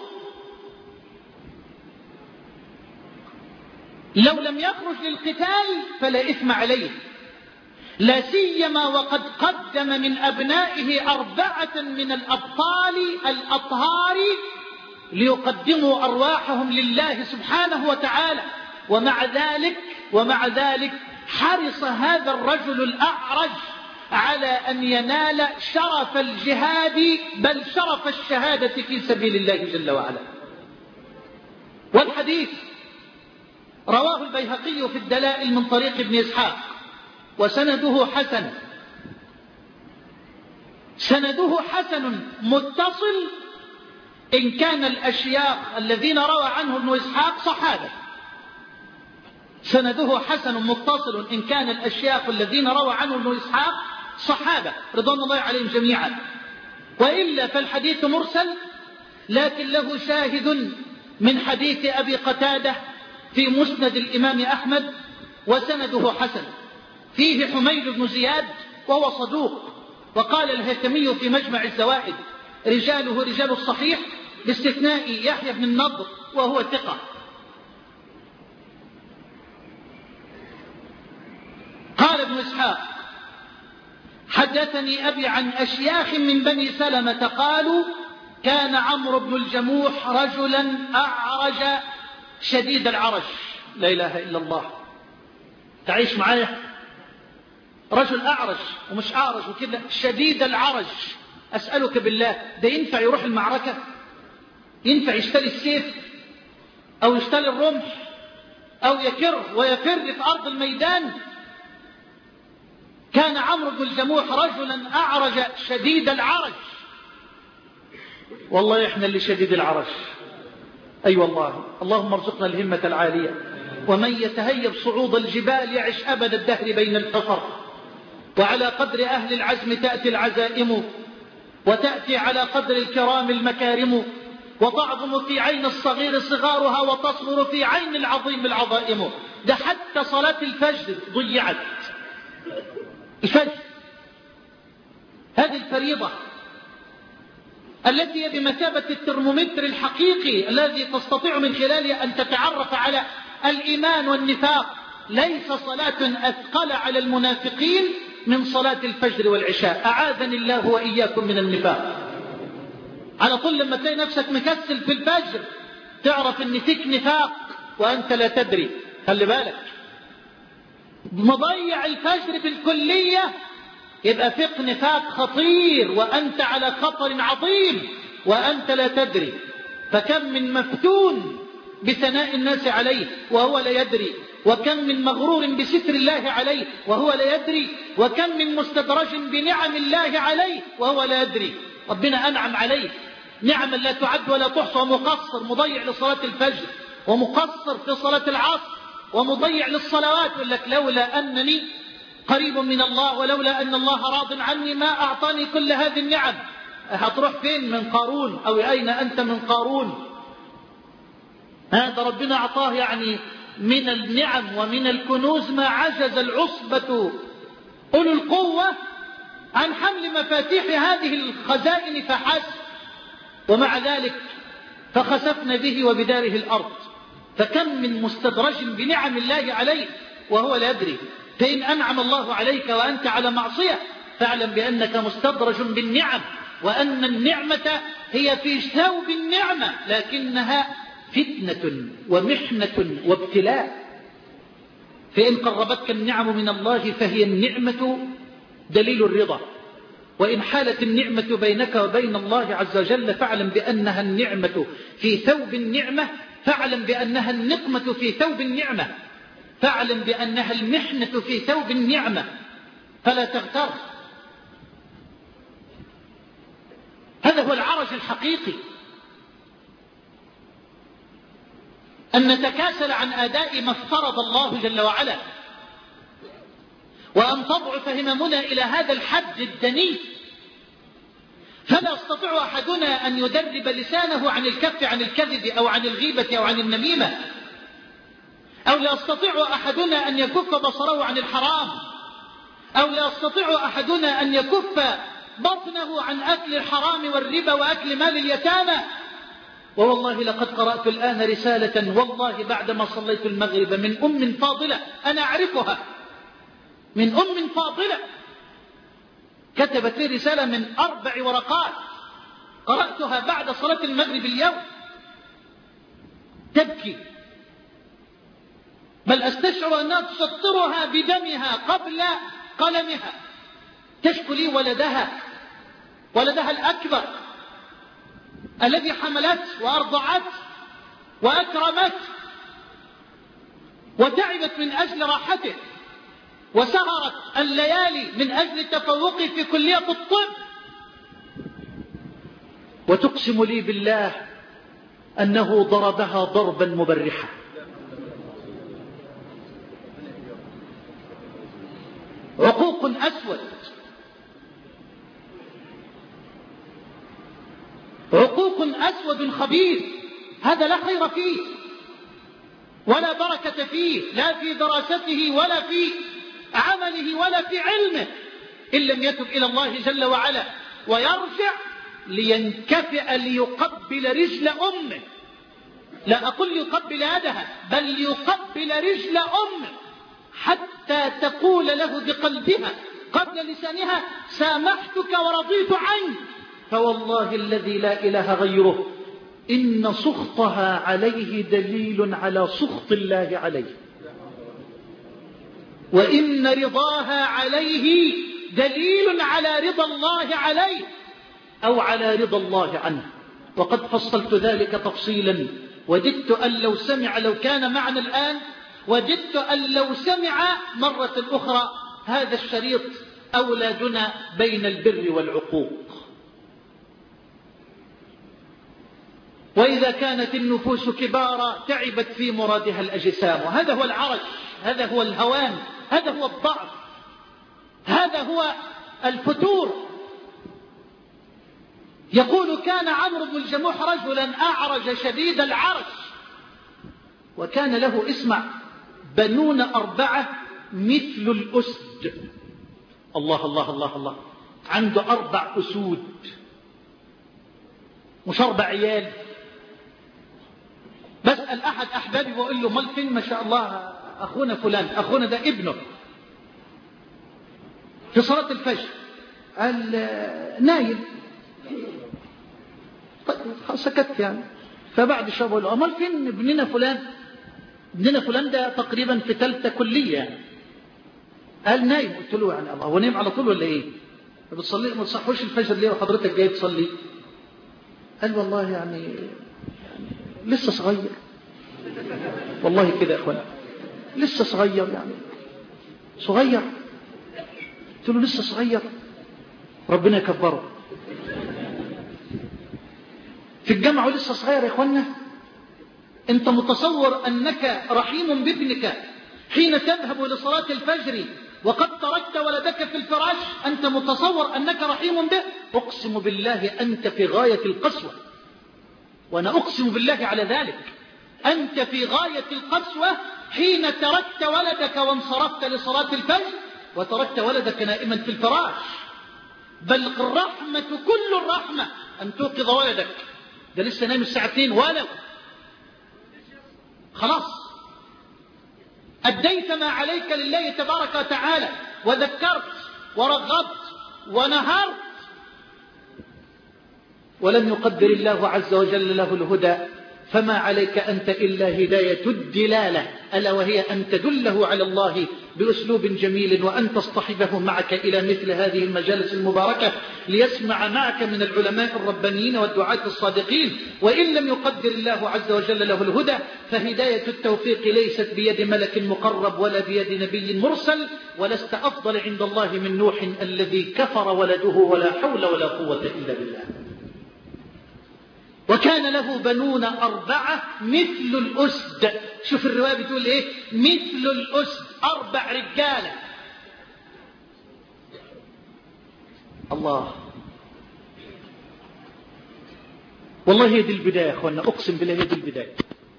لو لم يخرج للقتال فلا إثم عليه، لا سيما وقد قدم من أبنائه أربعة من الأبطال الأطهار ليقدموا أرواحهم لله سبحانه وتعالى. ومع ذلك ومع ذلك حرص هذا الرجل الأعرج على أن ينال شرف الجهاد، بل شرف الشهادة في سبيل الله جل وعلا. والحديث رواه البيهقي في الدلائل من طريق ابن إسحاق، وسنده حسن، سنده حسن متصل إن كان الأشياخ الذين روى عنه ابن إسحاق صحابة. سنده حسن متصل إن كان الأشياخ الذين روى عنه ابن إسحاق صحابة رضوان الله عليهم جميعا، وإلا فالحديث مرسل، لكن له شاهد من حديث أبي قتادة في مسند الإمام أحمد، وسنده حسن. فيه حميد بن زياد وهو صدوق، وقال الهيثمي في مجمع الزوائد رجاله رجال الصحيح باستثناء يحيى بن النضر وهو ثقة. قال ابن إسحاق حدثني أبي عن أشياخ من بني سلمة قالوا كان عمرو بن الجموح رجلا أعرج شديد العرج. لا إله إلا الله. تعيش معايا؟ رجل أعرج ومش أعرج وكده شديد العرج، أسألك بالله ده ينفع يروح المعركة؟ ينفع يشتري السيف أو يشتري الرمح أو يكر ويفر في أرض الميدان؟ كان عمرو بن الجموح رجلا أعرج شديد العرج. والله إحنا اللي شديد العرج. أي أيوة والله. اللهم ارزقنا الهمة العالية. ومن يتهيب صعود الجبال يعش أبد الدهر بين الحفر. وعلى قدر أهل العزم تأتي العزائم، وتأتي على قدر الكرام المكارم، وتعظم في عين الصغير صغارها، وتصغر في عين العظيم العظائم. ده حتى صلاة الفجر ضيعت. الفجر هذه الفريضة التي هي بمثابة الترمومتر الحقيقي الذي تستطيع من خلاله أن تتعرف على الإيمان والنفاق. ليس صلاة أثقل على المنافقين من صلاة الفجر والعشاء. أعاذني الله وإياكم من النفاق. على طول لما تلاقي نفسك مكسل في الفجر تعرف أن فيك نفاق وأنت لا تدري. خلي بالك، مضيع الفجر بالكلية يبقى فيك نفاق خطير وأنت على خطر عظيم وأنت لا تدري. فكم من مفتون بثناء الناس عليه وهو لا يدري، وكم من مغرور بستر الله عليه وهو لا يدري، وكم من مستدرج بنعم الله عليه وهو لا يدري. ربنا أنعم عليه نعما لا تعد ولا تحصى، ومقصر مضيع لصلاة الفجر، ومقصر في صلاة العصر، ومضيع للصلوات. يقول لك لولا أنني قريب من الله ولولا أن الله راض عني ما أعطاني كل هذه النعم. هتروح فين من قارون؟ أو أين أنت من قارون؟ هذا ربنا أعطاه يعني من النعم ومن الكنوز ما عجز العصبة أولو القوة عن حمل مفاتيح هذه الخزائن فحسب. ومع ذلك فخسفنا به وبداره الأرض. فكم من مستدرج بنعم الله عليه وهو لا يدري. فإن أنعم الله عليك وأنت على معصية فاعلم بأنك مستدرج بالنعم، وأن النعمة هي في ثوب النعمة لكنها فتنة ومحنة وابتلاء. فإن قربتك النعم من الله فهي النعمة دليل الرضا، وإن حالت النعمة بينك وبين الله عز وجل فاعلم بأنها النعمة في ثوب النعمة، فاعلم بأنها النقمة في ثوب النعمة، فاعلم بأنها المحنة في ثوب النعمة، فلا تغتر. هذا هو العرج الحقيقي، أن نتكاسل عن أداء ما افترض الله جل وعلا، وأن تضعف هممنا إلى هذا الحد الدني. فلا يستطيع أحدنا أن يدرب لسانه عن الكف عن الكذب أو عن الغيبة أو عن النميمة، أو لا يستطيع أحدنا أن يكف بصره عن الحرام، أو لا يستطيع أحدنا أن يكف بطنه عن أكل الحرام والربا وأكل مال اليتامى. ووالله لقد قرأت الآن رسالة والله بعدما صليت المغرب من أم فاضلة أنا أعرفها، من أم فاضلة كتبت لي رسالة من أربع ورقات قرأتها بعد صلاة المغرب اليوم، تبكي، بل أستشعر أنها تسطرها بدمها قبل قلمها، تشكو لي ولدها، ولدها الأكبر الذي حملت وأرضعت وأكرمت وتعبت من أجل راحته، وسهرت الليالي من أجل التفوق في كلية الطب، وتقسم لي بالله أنه ضربها ضربا مبرحا. عقوق أسود، عقوق أسود خبيث، هذا لا خير فيه ولا بركة فيه، لا في دراسته ولا في عمله ولا في علمه، إن لم يتب إلى الله جل وعلا ويرجع لينكفئ ليقبل رجل أمه. لا أقول ليقبل يدها، بل ليقبل رجل أمه حتى تقول له بقلبها قبل لسانها سامحتك ورضيت عنك. فوالله الذي لا إله غيره إن سخطها عليه دليل على سخط الله عليه. وإن رضاها عليه دليل على رضا الله عليه أو على رضا الله عنه. وقد فصلت ذلك تفصيلا. وددت أن لو سمع، لو كان معنا الآن، وددت أن لو سمع مرة أخرى هذا الشريط أولادنا بين البر والعقوق. وإذا كانت النفوس كبارا تعبت في مرادها الأجسام. وهذا هو العرج، هذا هو الهوان، هذا هو الضعف، هذا هو الفتور. يقول كان عمرو بن الجموح رجلا أعرج شديد العرج، وكان له اسمع بنون أربعة مثل الأسد. الله الله الله الله، عنده أربع أسود، مش أربع عيال. بسأل أحد أحبابي وأقول له: ما الفيلم ما شاء الله أخونا فلان، أخونا ده ابنه في صلاة الفجر، قال نايم. طيب سكت يعني. فبعد شوية بقول له: أمال فين ابننا فلان؟ ابننا فلان ده تقريبا في ثالثة كلية يعني. قال نايم. قلت له: يعني الله، هو نايم على طول ولا ايه؟ ما بتصلي، ما تصحوش الفجر ليه وحضرتك جاي تصلي؟ قال: والله يعني, يعني لسه صغير. والله كده يا اخوانا، لسه صغير يعني، صغير. قلت له: لسه صغير، ربنا يكبره. في الجامعة ولسه صغير يا اخوانا. انت متصور انك رحيم بابنك حين تذهب لصلاة الفجر وقد تركت ولدك في الفراش؟ أنت متصور أنك رحيم به؟ أقسم بالله أنت في غاية القسوة، وأنا أقسم بالله على ذلك. أنت في غاية القسوة حين تركت ولدك وانصرفت لصلاة الفجر وتركت ولدك نائما في الفراش. بل الرحمة كل الرحمة أن توقظ ولدك، ده لسه نايم الساعة اثنين ولو خلاص أديت ما عليك لله تبارك وتعالى، وذكرت ورغبت ونهرت، ولم يقدر الله عز وجل له الهدى، فما عليك أنت إلا هداية الدلالة، ألا وهي أن تدله على الله بأسلوب جميل، وأن تصطحبه معك إلى مثل هذه المجالس المباركة ليسمع معك من العلماء الربانيين والدعاة الصادقين. وإن لم يقدر الله عز وجل له الهدى فهداية التوفيق ليست بيد ملك مقرب ولا بيد نبي مرسل، ولست أفضل عند الله من نوح الذي كفر ولده ولا حول ولا قوة إلا بالله. وكان له بنون أربعة مثل الأسد. شوف الرواية بتقول إيه؟ مثل الأسد، أربع رجالة. الله، والله هي دي البداية يا أخوانا، أقسم بالله هي دي البداية.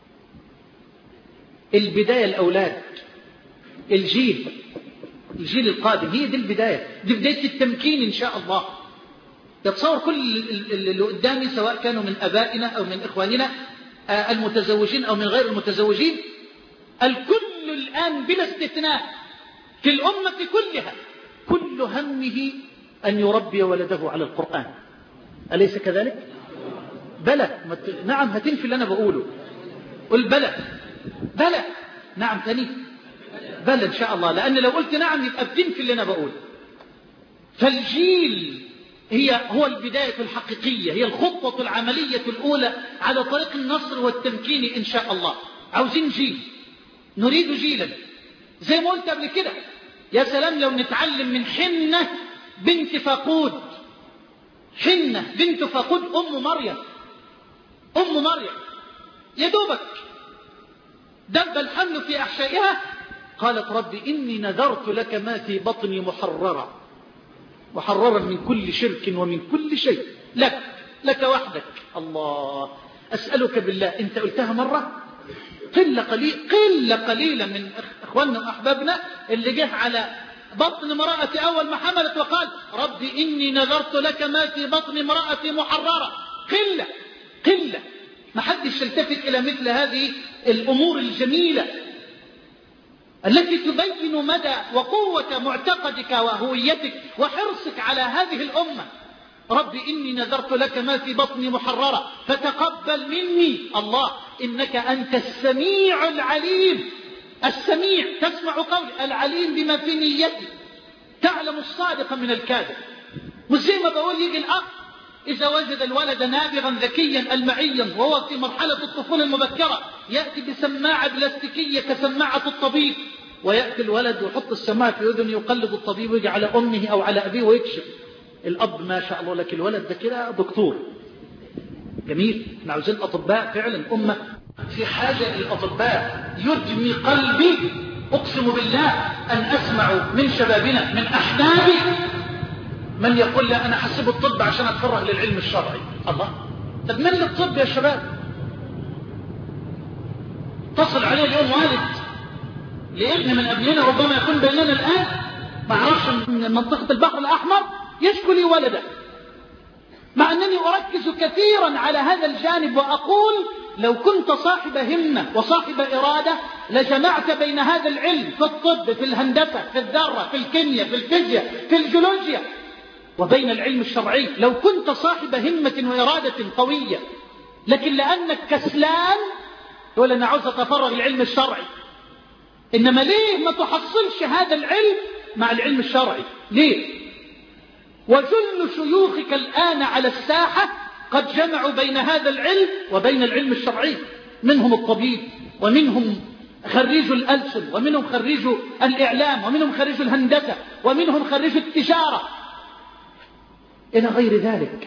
البداية الأولاد، الجيل الجيل القادم، هي دي البداية، دي بداية التمكين إن شاء الله. يتصور كل اللي قدامي سواء كانوا من أبائنا أو من إخواننا المتزوجين أو من غير المتزوجين، الكل الآن بلا استثناء في الأمة كلها كل همه أن يربي ولده على القرآن. أليس كذلك؟ بلى. نعم، هتنفي اللي أنا بقوله. قل بلى. بلى. نعم ثاني بلى إن شاء الله، لأن لو قلت نعم يبقى بتنفي اللي أنا بقوله. فالجيل هي هو البداية الحقيقية، هي الخطوة العملية الأولى على طريق النصر والتمكين إن شاء الله. عاوزين جيل، نريد جيلا زي ما قلت قبل كده. يا سلام لو نتعلم من حنة بنت فاقود. حنة بنت فاقود أم مريم، أم مريم يا دوبك دب الحمل في أحشائها، قالت: ربي إني نذرت لك ما في بطني محررا، محررا من كل شرك ومن كل شيء، لك لك وحدك. الله، أسألك بالله، أنت قلتها مرة؟ قلة قليل قلة قليلة من أخواننا وأحبابنا اللي جه على بطن امرأتي أول ما حملت وقال: ربي إني نذرت لك ما في بطن امرأتي محررة. قلة قلة. ما حدش يلتفت إلى مثل هذه الأمور الجميلة التي تبين مدى وقوة معتقدك وهويتك وحرصك على هذه الأمة. ربي إني نذرت لك ما في بطني محررة فتقبل مني. الله، إنك أنت السميع العليم. السميع تسمع قولي، العليم بما في نيتي، تعلم الصادق من الكاذب. وزي ما بقول يجي الأخ إذا وجد الولد نابغا ذكيا ألمعيا وهو في مرحلة الطفولة المبكرة يأتي بسماعة بلاستيكية كسماعة الطبيب، ويأتي الولد ويحط السماعة في أذنه يقلد الطبيب ويجي على أمه أو على أبيه ويكشف. الأب ما شاء الله لك الولد ده كده دكتور جميل. احنا عاوزين أطباء فعلا، أمة في حاجة للأطباء. يدمي قلبي أقسم بالله أن أسمع من شبابنا من أحبابي من يقول لا أنا حسب الطب عشان أتفرغ للعلم الشرعي. الله، طب من الطب يا شباب؟ تصل عليه اليوم والد لابن من أبننا ربما يكون بيننا الآن ما عرفش من منطقة البحر الأحمر يشكو لي ولده، مع أنني أركز كثيرا على هذا الجانب وأقول لو كنت صاحب همة وصاحب إرادة لجمعت بين هذا العلم في الطب في الهندسة في الذرة في الكيمياء في الفيزياء في الجيولوجيا وبين العلم الشرعي. لو كنت صاحب همة وإرادة قوية، لكن لأنك كسلان تقول أنا عاوز أتفرغ للعلم الشرعي. إنما ليه ما تحصلش هذا العلم مع العلم الشرعي؟ ليه؟ وجل شيوخك الآن على الساحة قد جمعوا بين هذا العلم وبين العلم الشرعي، منهم الطبيب ومنهم خريج الألسن ومنهم خريج الإعلام ومنهم خريج الهندسة ومنهم خريج التجارة إلى غير ذلك.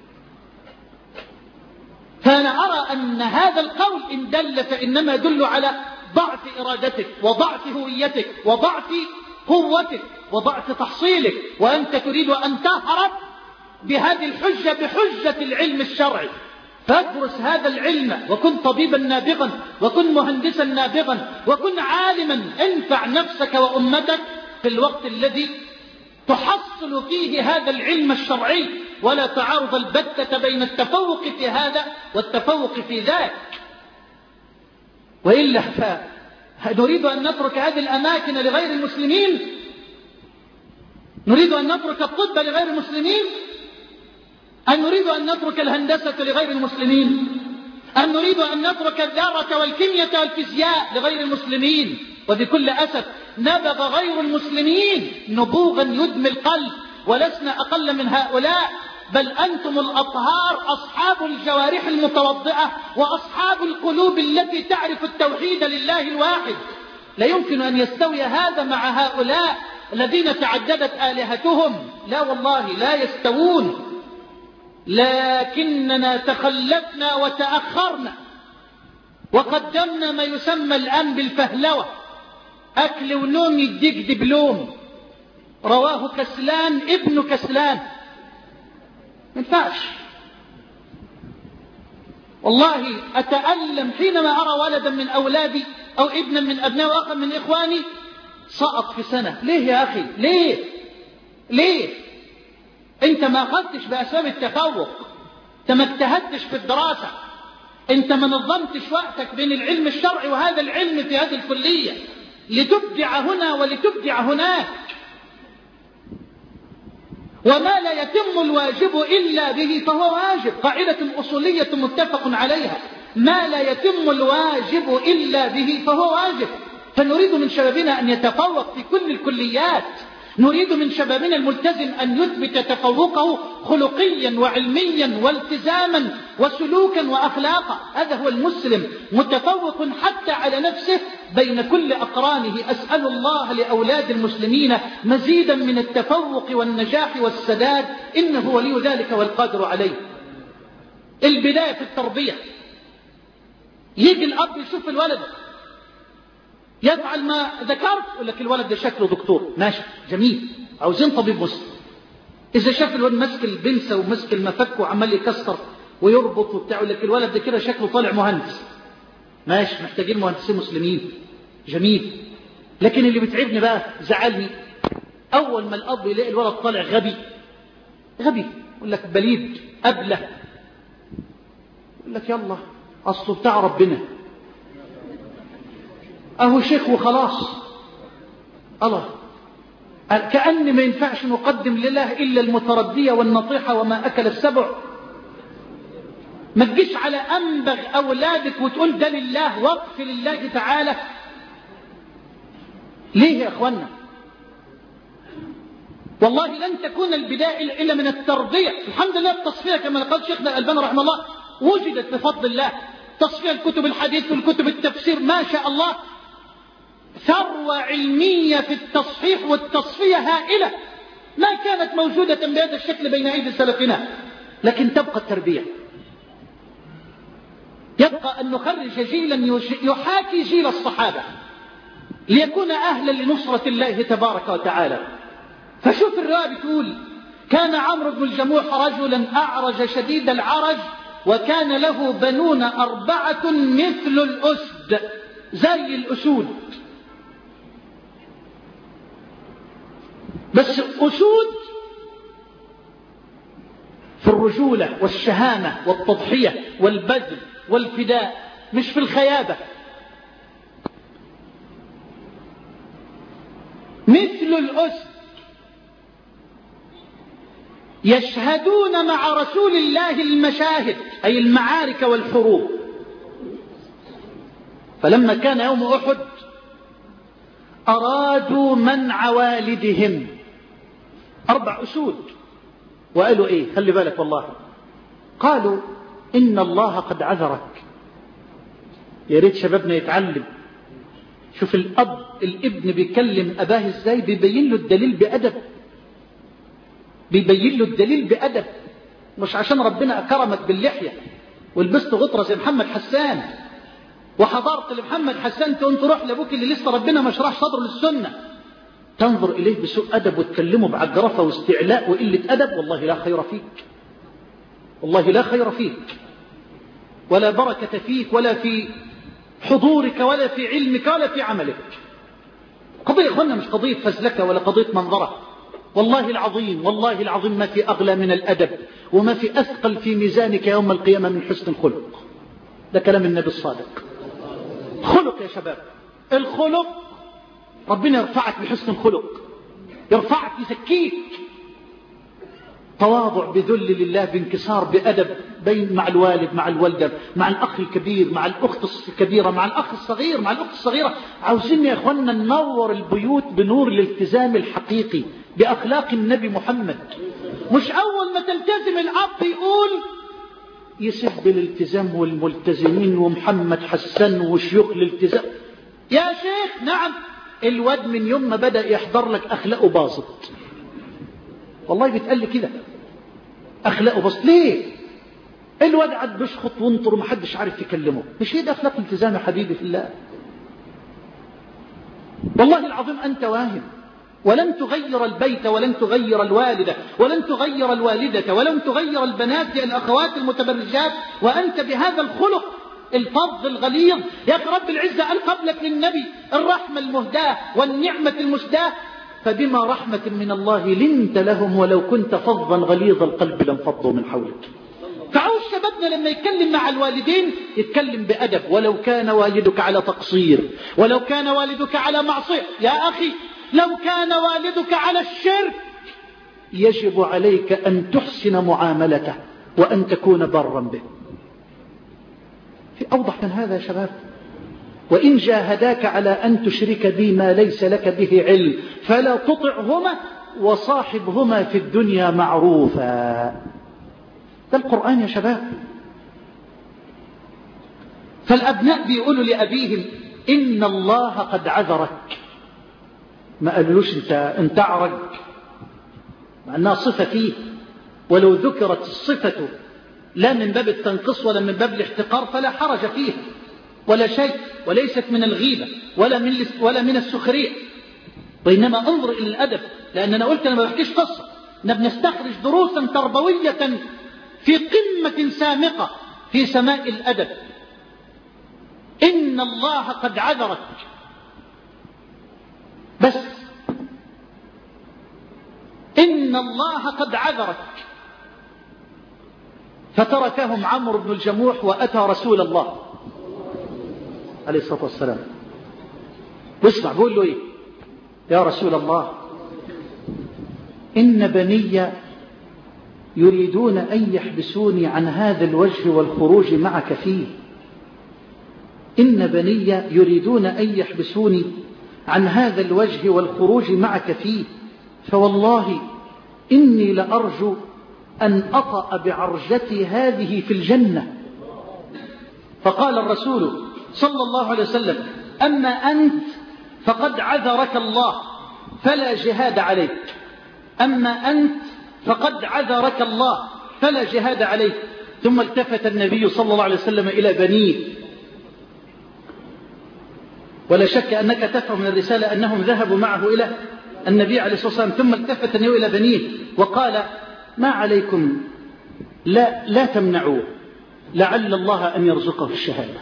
فأنا أرى أن هذا القول إن دل فإنما يدل على ضعف إرادتك وضعف هويتك وضعف قوتك وضعف تحصيلك، وأنت تريد أن تهرب بهذه الحجة بحجة العلم الشرعي. فادرس هذا العلم وكن طبيبا نابغا وكن مهندسا نابغا وكن عالما، انفع نفسك وأمتك في الوقت الذي تحصل فيه هذا العلم الشرعي، ولا تعارض البتة بين التفوق في هذا والتفوق في ذاك. وإلا فنريد أن نترك هذه الأماكن لغير المسلمين؟ نريد أن نترك الطب لغير المسلمين؟ أن نريد أن نترك الهندسة لغير المسلمين؟ أن نريد أن نترك الذرة والكيمياء والفيزياء لغير المسلمين؟ وبكل أسف نبغ غير المسلمين نبوغا يدمي القلب، ولسنا أقل من هؤلاء، بل أنتم الأطهار أصحاب الجوارح المتوضئة وأصحاب القلوب التي تعرف التوحيد لله الواحد. لا يمكن أن يستوي هذا مع هؤلاء الذين تعددت آلهتهم، لا والله لا يستوون. لكننا تخلفنا وتأخرنا وقدمنا ما يسمى الآن بالفهلوة، أكل ونوم يديك دبلوم، رواه كسلان ابن كسلان. ما ينفعش والله. أتألم حينما أرى ولدا من أولادي أو ابنا من أبنائي وأخا من إخواني سقط في سنة. ليه يا أخي؟ ليه؟ ليه؟ أنت ما أخذتش بأسباب التفوق، أنت ما اجتهدتش في الدراسة، أنت ما نظمتش وقتك بين العلم الشرعي وهذا العلم في هذه الكلية لتبدع هنا ولتبدع هناك. وما لا يتم الواجب إلا به فهو واجب، قاعدة أصولية متفق عليها، ما لا يتم الواجب إلا به فهو واجب. فنريد من شبابنا أن يتفوق في كل الكليات، نريد من شبابنا الملتزم أن يثبت تفوقه خلقيا وعلميا والتزاما وسلوكا وأخلاقا. هذا هو المسلم، متفوق حتى على نفسه بين كل أقرانه. أسأل الله لأولاد المسلمين مزيدا من التفوق والنجاح والسداد، إنه ولي ذلك والقادر عليه. البداية في التربية، يجي الأب يشوف الولد يفعل ما ذكرت، يقول لك الولد ده شكله دكتور، ماشي جميل، عاوزين طبيب مسلم. إذا شاف الولد ماسك البنسة وماسك المفك وعمال يكسر ويربط وبتاع، يقول لك الولد ده كده شكله طالع مهندس، ماشي، محتاجين مهندسين مسلمين، جميل. لكن اللي بتعبني بقى زعلني أول ما الأب يلاقي الولد طالع غبي غبي، يقول لك بليد أبله، يقول لك يلا أصله بتاع ربنا، أهو شيخ وخلاص. الله، كأن ما ينفعش نقدم لله إلا المتردية والنطيحة وما أكل السبع. ما تجيش على أنبغ أولادك وتقول ده لله، وقف لله تعالى. ليه يا أخوانا؟ والله لن تكون البداية إلا من التربية. الحمد لله التصفية كما قال شيخنا الألباني رحمه الله وجدت بفضل الله، تصفية الكتب الحديث والكتب التفسير ما شاء الله، ثروة علمية في التصحيح والتصفية هائلة ما كانت موجودة بهذا الشكل بين أيدي سلفنا. لكن تبقى التربية، يبقى أن نخرج جيلا يحاكي جيل الصحابة ليكون أهلا لنصرة الله تبارك وتعالى. فشوف الرواية بتقول: كان عمرو بن الجموح رجلا أعرج شديد العرج، وكان له بنون أربعة مثل الأسد، زي الأسود، بس أسود في الرجولة والشهامة والتضحية والبذل والفداء، مش في الخيابة. مثل الأسد يشهدون مع رسول الله المشاهد، أي المعارك والحروب. فلما كان يوم أحد أرادوا منع والدهم، أربع أسود، وقالوا إيه؟ خلي بالك والله، قالوا: إن الله قد عذرك. يا ريت شبابنا يتعلم. شوف الأب الابن بيكلم أباه إزاي، بيبين له الدليل بأدب، بيبين له الدليل بأدب، مش عشان ربنا أكرمك باللحية ولبست غطرة زي محمد حسان وحضرت لمحمد حسان تقوم تروح لأبوك اللي لسه ربنا ما شرح صدره للسنة تنظر إليه بسوء أدب وتكلمه بعجرفة واستعلاء وقلة أدب. والله لا خير فيك، والله لا خير فيك، ولا بركة فيك، ولا في حضورك، ولا في علمك، ولا في عملك. قضية يا أخوانا مش قضية فزلكة ولا قضية منظرة. والله العظيم، والله العظيم ما في أغلى من الأدب، وما في أثقل في ميزانك يوم القيامة من حسن الخلق. ده كلام النبي الصادق. خلق يا شباب، الخلق ربنا يرفعك بحسن الخلق، يرفعك يزكيك. تواضع بذل لله، بانكسار بأدب، بين مع الوالد، مع الوالدة، مع الأخ الكبير، مع الأخت الكبيرة، مع الأخ الصغير، مع الأخت الصغيرة. عاوزين يا أخوانا ننور البيوت بنور الالتزام الحقيقي بأخلاق النبي محمد. مش أول ما تلتزم الأب يقول يسب الالتزام والملتزمين ومحمد حسن وشيوخ الالتزام. يا شيخ نعم، الواد من يوم ما بدأ يحضر لك أخلاقه باظت. والله بيتقال لي كده، أخلاقه باظت. ليه؟ الواد قاعد بيشخط وانطر ومحدش عارف يكلمه. مش هي ده أخلاق التزام يا حبيبي في الله؟ والله العظيم أنت واهم، ولن تغير البيت، ولن تغير الوالدة، ولن تغير الوالدة، ولن تغير البنات الأخوات المتبرجات وأنت بهذا الخلق الفظ الغليظ. يا أخي رب العزة قال قبلك للنبي الرحمة المهداة والنعمة المسداة: فبما رحمة من الله لنت لهم ولو كنت فظا غليظ القلب لانفضوا من حولك. فعاوز شبابنا لما يتكلم مع الوالدين يتكلم بأدب، ولو كان والدك على تقصير، ولو كان والدك على معصية. يا أخي لو كان والدك على الشرك يجب عليك أن تحسن معاملته وأن تكون برا به. في أوضح من هذا يا شباب؟ وإن جاهداك على أن تشرك بي ما ليس لك به علم فلا تطعهما وصاحبهما في الدنيا معروفا. ده القرآن يا شباب. فالأبناء بيقولوا لأبيهم: إن الله قد عذرك. ما قالوش انت انت اعرج، مع انها صفة فيه، ولو ذكرت الصفة لا من باب التنقص ولا من باب الاحتقار فلا حرج فيه ولا شيء، وليست من الغيبة ولا من ولا من السخرية، بينما انظر إلى الأدب. لأن أنا قلت أنا ما بحكيش قصة، أنا بنستخرج دروسا تربوية في قمة سامقة في سماء الأدب. إن الله قد عذرك، بس إن الله قد عذرك. فتركهم عمرو بن الجموح وأتى رسول الله عليه الصلاة والسلام. واسمع بقول له إيه: يا رسول الله، إن بني يريدون أن يحبسوني عن هذا الوجه والخروج معك فيه. إن بني يريدون أن يحبسوني عن هذا الوجه والخروج معك فيه، فوالله إني لأرجو أن أطأ بعرجتي هذه في الجنة. فقال الرسول صلى الله عليه وسلم: أما أنت فقد عذرك الله فلا جهاد عليك، أما أنت فقد عذرك الله فلا جهاد عليك. ثم التفت النبي صلى الله عليه وسلم إلى بنيه، ولا شك أنك تفهم من الرسالة أنهم ذهبوا معه إلى النبي عليه الصلاة والسلام. ثم التفت النبي إلى بنيه وقال: ما عليكم، لا, لا تمنعوا، لعل الله أن يرزقه الشهادة،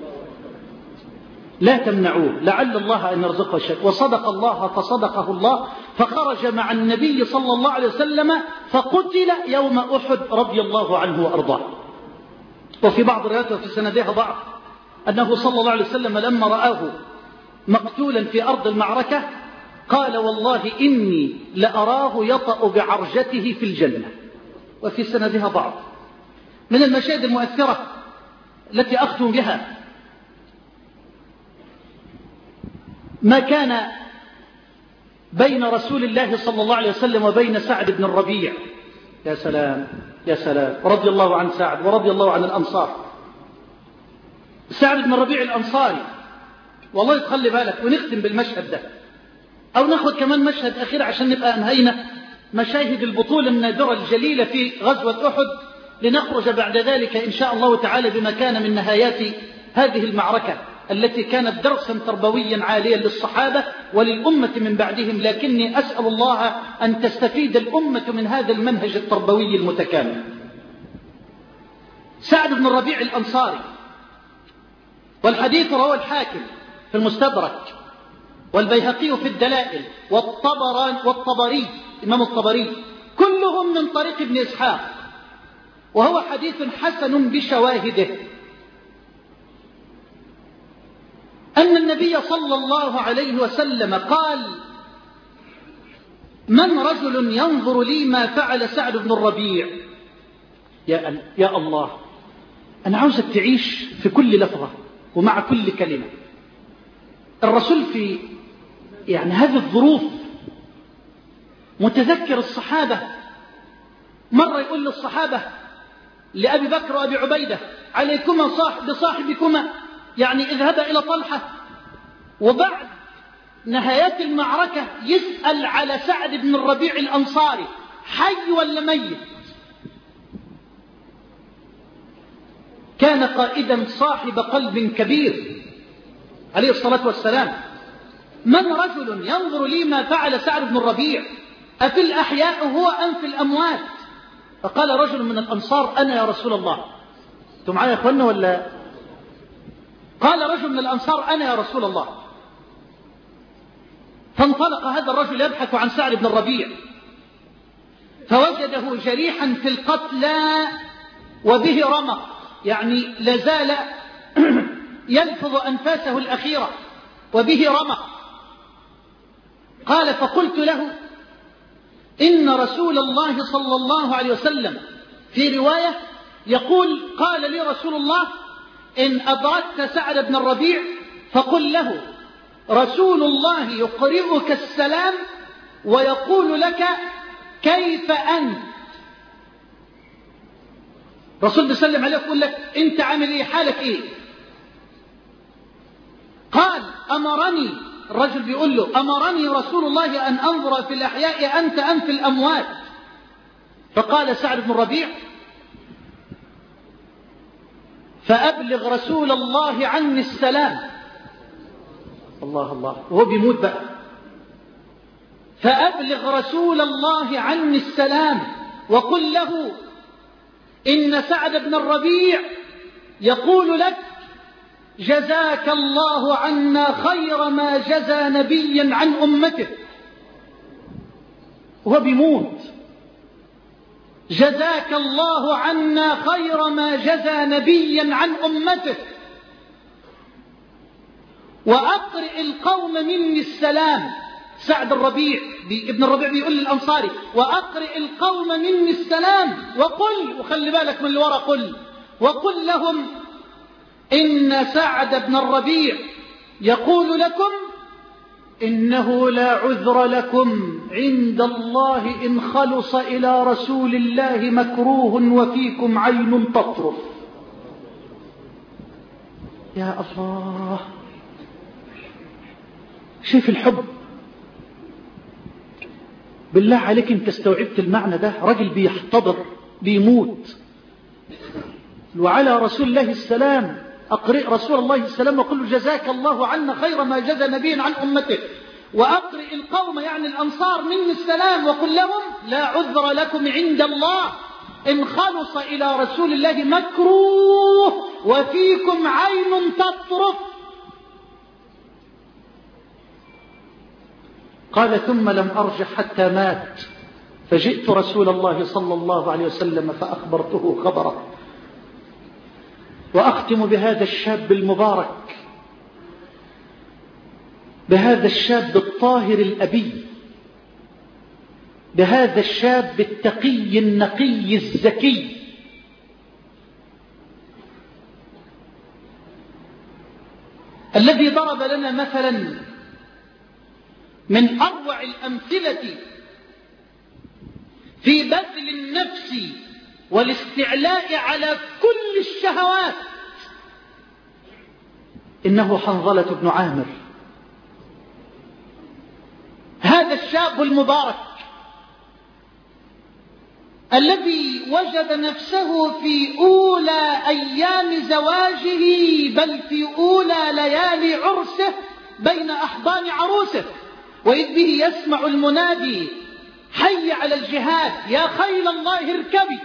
لا تمنعوه لعل الله أن يرزقه الشهادة. وصدق الله فصدقه الله، فخرج مع النبي صلى الله عليه وسلم فقتل يوم أحد رضي الله عنه وأرضاه. وفي بعض الروايات وفي سندها ضعف أنه صلى الله عليه وسلم لما رآه مقتولا في أرض المعركة قال: والله إني لأراه يطأ بعرجته في الجنة. وفي سندها ضعف. من المشاهد المؤثرة التي أختم بها ما كان بين رسول الله صلى الله عليه وسلم وبين سعد بن الربيع. يا سلام يا سلام، رضي الله عن سعد ورضي الله عن الأنصار. سعد بن الربيع الأنصاري، والله تخلي بالك، ونختم بالمشهد ده أو ناخذ كمان مشهد أخير عشان نبقى أنهينا مشاهد البطولة النادرة الجليلة في غزوة أحد، لنخرج بعد ذلك إن شاء الله تعالى بما كان من نهايات هذه المعركة التي كانت درسا تربويا عاليا للصحابة وللأمة من بعدهم. لكني أسأل الله أن تستفيد الأمة من هذا المنهج التربوي المتكامل. سعد بن الربيع الأنصاري، والحديث رواه الحاكم في المستدرك والبيهقي في الدلائل والطبران والطبري إمام الطبري، كلهم من طريق ابن إسحاق، وهو حديث حسن بشواهده، أن النبي صلى الله عليه وسلم قال: من رجل ينظر لي ما فعل سعد بن الربيع. يا, يا الله، أنا عاوزك تعيش في كل لفظة ومع كل كلمة. الرسول في يعني هذه الظروف متذكر الصحابة، مرة يقول للصحابة لأبي بكر وأبي عبيدة: عليكما صاحب بصاحبكما، يعني اذهبا إلى طلحة. وبعد نهايات المعركة يسأل على سعد بن الربيع الأنصاري: حي ولا ميت؟ كان قائدا صاحب قلب كبير عليه الصلاة والسلام. من رجل ينظر لي ما فعل سعد بن الربيع، أفي الأحياء هو أم في الأموات؟ فقال رجل من الأنصار: أنا يا رسول الله. أنتم معايا يا أخوانا ولا؟ قال رجل من الأنصار: أنا يا رسول الله. فانطلق هذا الرجل يبحث عن سعد بن الربيع، فوجده جريحا في القتلى وبه رمق، يعني لازال يلفظ أنفاسه الأخيرة وبه رمق. قال: فقلت له: إن رسول الله صلى الله عليه وسلم في رواية يقول: قال لي رسول الله: إن أدركت سعد بن الربيع فقل له رسول الله يقرئك السلام ويقول لك كيف أنت. رسول بيسلم عليه يقول لك: أنت عامل إيه، حالك إيه؟ قال: أمرني، الرجل بيقول له: أمرني رسول الله أن أنظر في الأحياء أنت أم في الأموات. فقال سعد بن الربيع: فأبلغ رسول الله عني السلام. الله الله، وهو بيموت بقى. فأبلغ رسول الله عني السلام وقل له إن سعد بن الربيع يقول لك: جزاك الله عنا خير ما جزى نبيا عن أمته. وهو بيموت: جزاك الله عنا خير ما جزى نبيا عن أمته، وأقرئ القوم مني السلام. سعد الربيع ابن الربيع بيقول للأنصاري: وأقرئ القوم مني السلام وقل، وخلي بالك من الورا، قل وقل لهم إن سعد بن الربيع يقول لكم إنه لا عذر لكم عند الله إن خلص إلى رسول الله مكروه وفيكم عين تطرف. يا الله، شوف الحب. بالله عليك انت استوعبت المعنى ده؟ رجل بيحتضر بيموت وعلى رسول الله السلام أقرئ رسول الله السلام وقل له جزاك الله عنا خير ما جزى نبي عن أمته، وأقرئ القوم يعني الأنصار مني السلام وقل لهم لا عذر لكم عند الله إن خلص إلى رسول الله مكروه وفيكم عين تطرف. قال ثم لم أرجع حتى مات، فجئت رسول الله صلى الله عليه وسلم فأخبرته خبره. وأختم بهذا الشاب المبارك، بهذا الشاب الطاهر الأبي، بهذا الشاب التقي النقي الزكي، الذي ضرب لنا مثلا من أروع الأمثلة في بذل النفس والاستعلاء على كل الشهوات. إنه حنظلة بن عامر، هذا الشاب المبارك الذي وجد نفسه في أولى أيام زواجه بل في أولى ليالي عرسه بين أحضان عروسه، وإذ به يسمع المنادي حي على الجهاد يا خيل الله اركبي،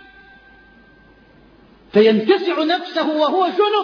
فينتزع نفسه وهو جنب،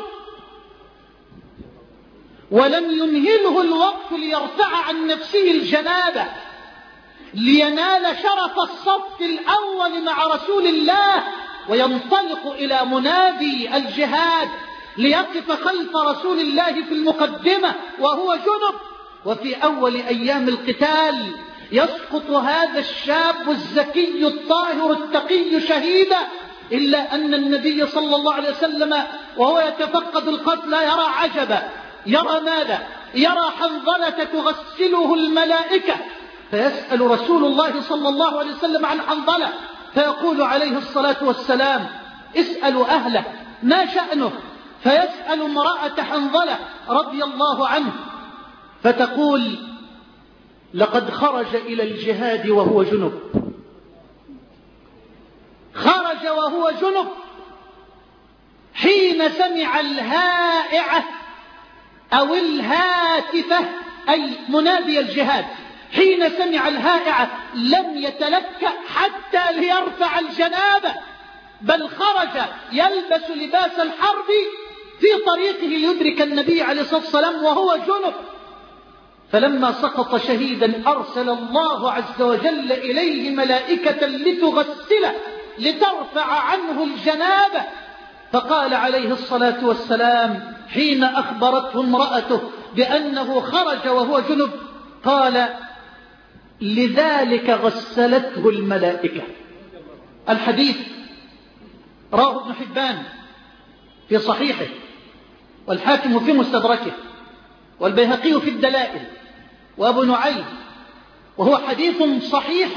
ولم يمهله الوقت ليرفع عن نفسه الجنابة لينال شرف الصف الأول مع رسول الله وينطلق إلى منادي الجهاد ليقف خلف رسول الله في المقدمة وهو جنب. وفي أول أيام القتال يسقط هذا الشاب الزكي الطاهر التقي شهيدا، إلا أن النبي صلى الله عليه وسلم وهو يتفقد القتلى يرى عجبا، يرى ماذا؟ يرى حنظلة تغسله الملائكة، فيسأل رسول الله صلى الله عليه وسلم عن حنظلة، فيقول عليه الصلاة والسلام اسألوا أهله ما شأنه، فيسأل امرأة حنظلة رضي الله عنه فتقول لقد خرج إلى الجهاد وهو جنب، خرج وهو جنب حين سمع الهائعة أو الهاتفة أي منادي الجهاد، حين سمع الهائعة لم يتلكأ حتى ليرفع الجنابة، بل خرج يلبس لباس الحرب في طريقه ليدرك النبي عليه الصلاة والسلام وهو جنب. فلما سقط شهيدا أرسل الله عز وجل إليه ملائكة لتغسله لترفع عنه الجنابة، فقال عليه الصلاة والسلام حين أخبرته امرأته بأنه خرج وهو جنب قال لذلك غسلته الملائكة. الحديث رواه ابن حبان في صحيحه، والحاكم في مستدركه، والبيهقي في الدلائل، وأبو نعيم، وهو حديث صحيح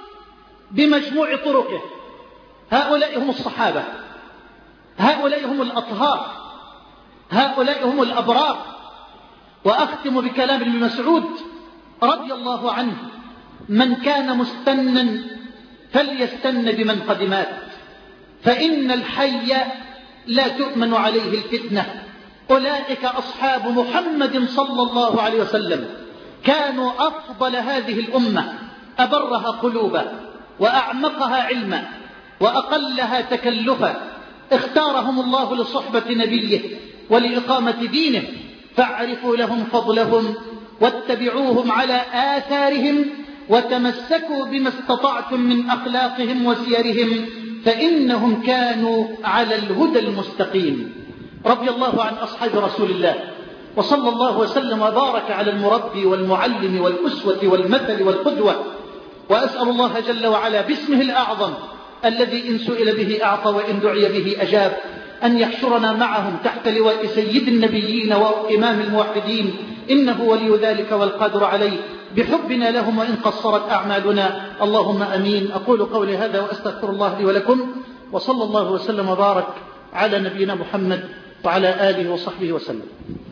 بمجموع طرقه. هؤلاء هم الصحابة، هؤلاء هم الأطهار، هؤلاء هم الأبرار. وأختم بكلام ابن مسعود رضي الله عنه من كان مستنا فليستن بمن قد مات، فإن الحي لا تؤمن عليه الفتنة. أولئك أصحاب محمد صلى الله عليه وسلم، كانوا أفضل هذه الأمة، أبرها قلوبا وأعمقها علما وأقلها تكلفا، اختارهم الله لصحبة نبيه ولإقامة دينه، فاعرفوا لهم فضلهم واتبعوهم على آثارهم وتمسكوا بما استطعتم من أخلاقهم وسيرهم، فإنهم كانوا على الهدى المستقيم. رضي الله عن أصحاب رسول الله، وصلى الله وسلم وبارك على المربي والمعلم والأسوة والمثل والقدوة. وأسأل الله جل وعلا باسمه الأعظم الذي إن سئل به أعطى وإن دعي به أجاب أن يحشرنا معهم تحت لواء سيد النبيين وإمام الموحدين إنه ولي ذلك والقادر عليه بحبنا لهم وإن قصرت أعمالنا، اللهم أمين. أقول قولي هذا وأستغفر الله لي ولكم، وصلى الله وسلم وبارك على نبينا محمد وعلى آله وصحبه وسلم.